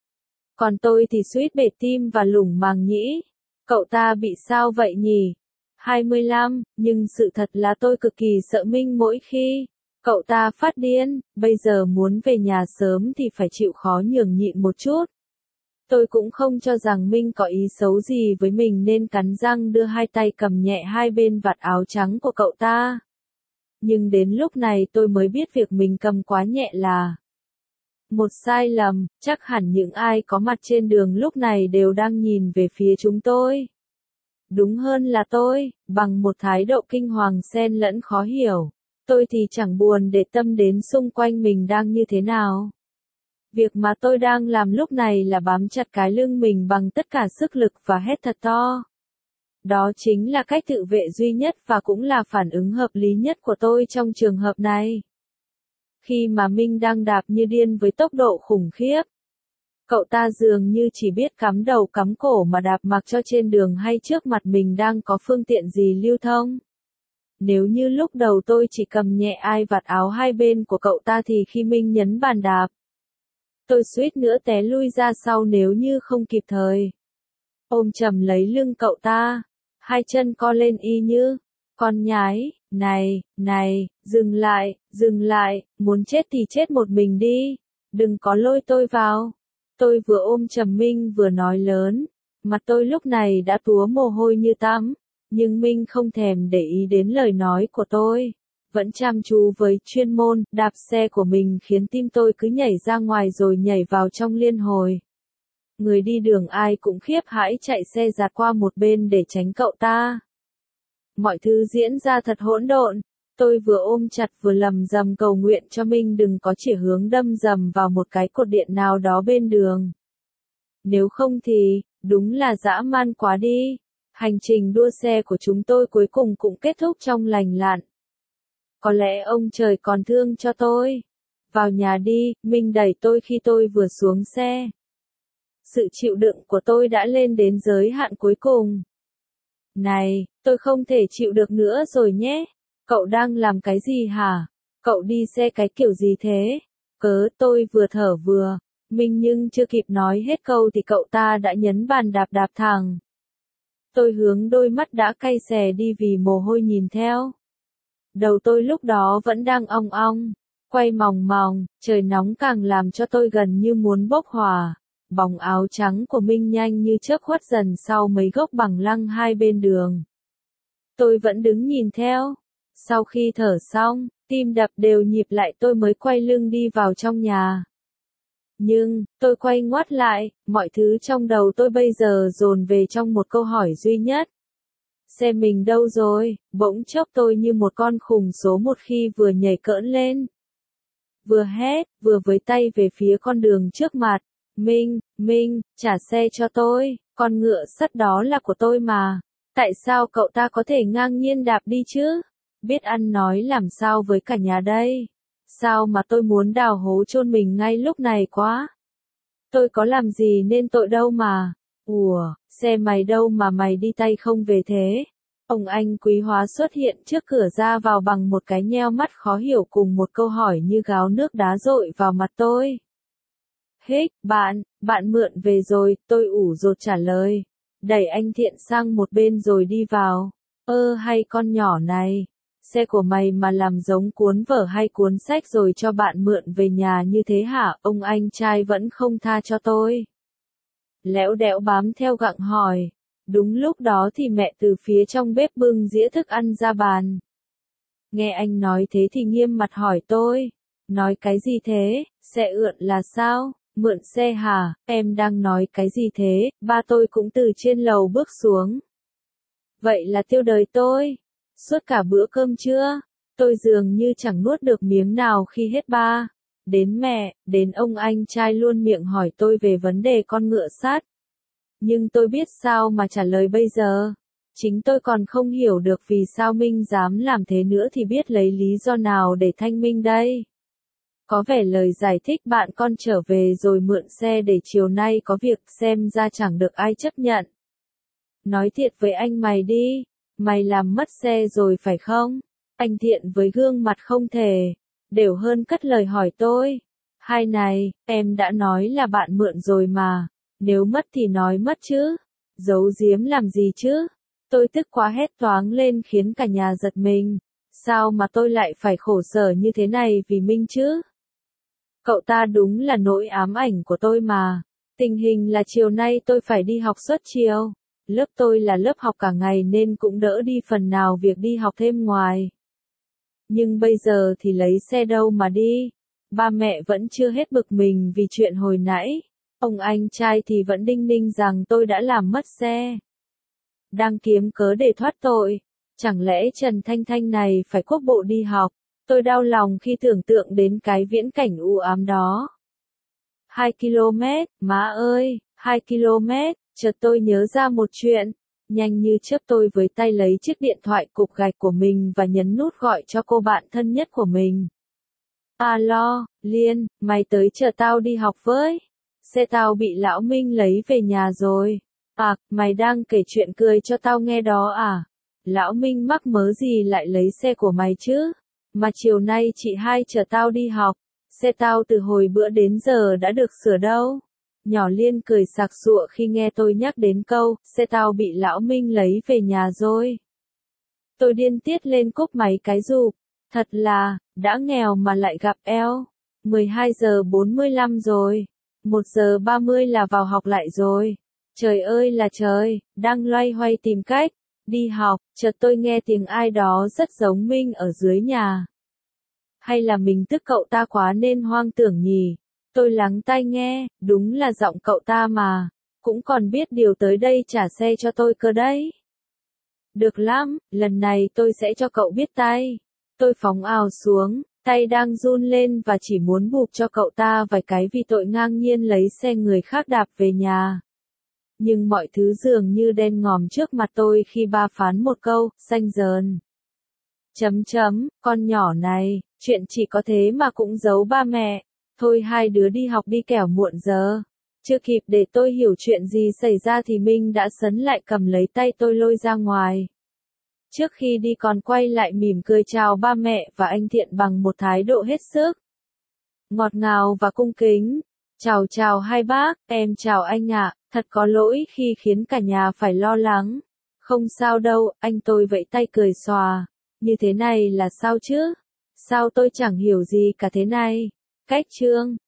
Còn tôi thì suýt bể tim và lủng màng nhĩ. Cậu ta bị sao vậy nhỉ? hai mươi lăm, nhưng sự thật là tôi cực kỳ sợ Minh mỗi khi cậu ta phát điên, bây giờ muốn về nhà sớm thì phải chịu khó nhường nhịn một chút. Tôi cũng không cho rằng Minh có ý xấu gì với mình nên cắn răng đưa hai tay cầm nhẹ hai bên vạt áo trắng của cậu ta. Nhưng đến lúc này tôi mới biết việc mình cầm quá nhẹ là một sai lầm, chắc hẳn những ai có mặt trên đường lúc này đều đang nhìn về phía chúng tôi. Đúng hơn là tôi, bằng một thái độ kinh hoàng xen lẫn khó hiểu. Tôi thì chẳng buồn để tâm đến xung quanh mình đang như thế nào. Việc mà tôi đang làm lúc này là bám chặt cái lưng mình bằng tất cả sức lực và hét thật to. Đó chính là cách tự vệ duy nhất và cũng là phản ứng hợp lý nhất của tôi trong trường hợp này. Khi mà Minh đang đạp như điên với tốc độ khủng khiếp, cậu ta dường như chỉ biết cắm đầu cắm cổ mà đạp mặc cho trên đường hay trước mặt mình đang có phương tiện gì lưu thông. Nếu như lúc đầu tôi chỉ cầm nhẹ ai vạt áo hai bên của cậu ta thì khi Minh nhấn bàn đạp, tôi suýt nữa té lui ra sau nếu như không kịp thời. Ôm chầm lấy lưng cậu ta, hai chân co lên y như con nhái, này, này, dừng lại, dừng lại, muốn chết thì chết một mình đi. đừng có lôi tôi vào. Tôi vừa ôm Trầm Minh vừa nói lớn, mặt tôi lúc này đã túa mồ hôi như tắm, nhưng Minh không thèm để ý đến lời nói của tôi, vẫn chăm chú với chuyên môn, đạp xe của mình khiến tim tôi cứ nhảy ra ngoài rồi nhảy vào trong liên hồi. Người đi đường ai cũng khiếp hãi chạy xe giạt qua một bên để tránh cậu ta. Mọi thứ diễn ra thật hỗn độn, tôi vừa ôm chặt vừa lầm rầm cầu nguyện cho Minh đừng có chỉ hướng đâm rầm vào một cái cột điện nào đó bên đường. Nếu không thì, đúng là dã man quá đi. Hành trình đua xe của chúng tôi cuối cùng cũng kết thúc trong lành lặn. Có lẽ ông trời còn thương cho tôi. Vào nhà đi, Minh đẩy tôi khi tôi vừa xuống xe. Sự chịu đựng của tôi đã lên đến giới hạn cuối cùng. Này, tôi không thể chịu được nữa rồi nhé. Cậu đang làm cái gì hả? Cậu đi xe cái kiểu gì thế? Cớ tôi vừa thở vừa. Minh nhưng chưa kịp nói hết câu thì cậu ta đã nhấn bàn đạp đạp thẳng. Tôi hướng đôi mắt đã cay xè đi vì mồ hôi nhìn theo. Đầu tôi lúc đó vẫn đang ong ong, quay mòng mòng, trời nóng càng làm cho tôi gần như muốn bốc hỏa. Bóng áo trắng của Minh nhanh như chớp khuất dần sau mấy gốc bằng lăng hai bên đường. Tôi vẫn đứng nhìn theo. Sau khi thở xong, tim đập đều nhịp lại tôi mới quay lưng đi vào trong nhà. Nhưng, tôi quay ngoắt lại, mọi thứ trong đầu tôi bây giờ dồn về trong một câu hỏi duy nhất. Xe mình đâu rồi? Bỗng chốc tôi như một con khủng số một khi vừa nhảy cỡn lên. Vừa hét, vừa với tay về phía con đường trước mặt. Minh, Minh, trả xe cho tôi, con ngựa sắt đó là của tôi mà. Tại sao cậu ta có thể ngang nhiên đạp đi chứ? Biết ăn nói làm sao với cả nhà đây? Sao mà tôi muốn đào hố chôn mình ngay lúc này quá? Tôi có làm gì nên tội đâu mà. Ủa, xe mày đâu mà mày đi tay không về thế? Ông anh Quý Hóa xuất hiện trước cửa ra vào bằng một cái nheo mắt khó hiểu cùng một câu hỏi như gáo nước đá dội vào mặt tôi. Hích, bạn, bạn mượn về rồi, tôi ủ rột trả lời. Đẩy anh Thiện sang một bên rồi đi vào. Ơ hay con nhỏ này, xe của mày mà làm giống cuốn vở hay cuốn sách rồi cho bạn mượn về nhà như thế hả? Ông anh trai vẫn không tha cho tôi. Léo đẽo bám theo gặng hỏi. Đúng lúc đó thì mẹ từ phía trong bếp bưng dĩa thức ăn ra bàn. Nghe anh nói thế thì nghiêm mặt hỏi tôi. Nói cái gì thế, xe ượn là sao? Mượn xe hả? Em đang nói cái gì thế? Ba tôi cũng từ trên lầu bước xuống. Vậy là tiêu đời tôi. Suốt cả bữa cơm trưa, tôi dường như chẳng nuốt được miếng nào khi hết ba. Đến mẹ, đến ông anh trai luôn miệng hỏi tôi về vấn đề con ngựa sắt. Nhưng tôi biết sao mà trả lời bây giờ. Chính tôi còn không hiểu được vì sao Minh dám làm thế nữa thì biết lấy lý do nào để thanh minh đây. Có vẻ lời giải thích bạn con trở về rồi mượn xe để chiều nay có việc xem ra chẳng được ai chấp nhận. Nói thiệt với anh mày đi, mày làm mất xe rồi phải không? Anh Thiện với gương mặt không thể, đều hơn cất lời hỏi tôi. Hai này, em đã nói là bạn mượn rồi mà, nếu mất thì nói mất chứ, giấu giếm làm gì chứ? Tôi tức quá hét toáng lên khiến cả nhà giật mình. Sao mà tôi lại phải khổ sở như thế này vì Minh chứ? Cậu ta đúng là nỗi ám ảnh của tôi mà. Tình hình là chiều nay tôi phải đi học suốt chiều. Lớp tôi là lớp học cả ngày nên cũng đỡ đi phần nào việc đi học thêm ngoài. Nhưng bây giờ thì lấy xe đâu mà đi. Ba mẹ vẫn chưa hết bực mình vì chuyện hồi nãy. Ông anh trai thì vẫn đinh ninh rằng tôi đã làm mất xe. Đang kiếm cớ để thoát tội. Chẳng lẽ Trần Thanh Thanh này phải quốc bộ đi học? Tôi đau lòng khi tưởng tượng đến cái viễn cảnh u ám đó. Hai ki lô mét, má ơi, hai ki lô mét, chợt tôi nhớ ra một chuyện. Nhanh như chớp tôi với tay lấy chiếc điện thoại cục gạch của mình và nhấn nút gọi cho cô bạn thân nhất của mình. Alo, Liên, mày tới chờ tao đi học với. Xe tao bị lão Minh lấy về nhà rồi. À, mày đang kể chuyện cười cho tao nghe đó à? Lão Minh mắc mớ gì lại lấy xe của mày chứ? Mà chiều nay chị hai chở tao đi học. Xe tao từ hồi bữa đến giờ đã được sửa đâu. Nhỏ Liên cười sặc sụa khi nghe tôi nhắc đến câu, xe tao bị lão Minh lấy về nhà rồi. Tôi điên tiết lên cúp máy cái rụp. Thật là, đã nghèo mà lại gặp eo. mười hai giờ bốn mươi lăm rồi. một giờ ba mươi là vào học lại rồi. Trời ơi là trời, đang loay hoay tìm cách đi học, chợt tôi nghe tiếng ai đó rất giống Minh ở dưới nhà. Hay là mình tức cậu ta quá nên hoang tưởng nhỉ? Tôi lắng tai nghe, đúng là giọng cậu ta mà, cũng còn biết điều tới đây trả xe cho tôi cơ đấy. Được lắm, lần này tôi sẽ cho cậu biết tay. Tôi phóng ào xuống, tay đang run lên và chỉ muốn bụp cho cậu ta vài cái vì tội ngang nhiên lấy xe người khác đạp về nhà. Nhưng mọi thứ dường như đen ngòm trước mặt tôi khi ba phán một câu, xanh dờn. Chấm chấm, con nhỏ này, chuyện chỉ có thế mà cũng giấu ba mẹ. Thôi hai đứa đi học đi kẻo muộn giờ. Chưa kịp để tôi hiểu chuyện gì xảy ra thì Minh đã sấn lại cầm lấy tay tôi lôi ra ngoài. Trước khi đi còn quay lại mỉm cười chào ba mẹ và anh Thiện bằng một thái độ hết sức ngọt ngào và cung kính. Chào chào hai bác, em chào anh ạ, thật có lỗi khi khiến cả nhà phải lo lắng. Không sao đâu, anh tôi vẫy tay cười xòa. Như thế này là sao chứ? Sao tôi chẳng hiểu gì cả thế này? Cách chương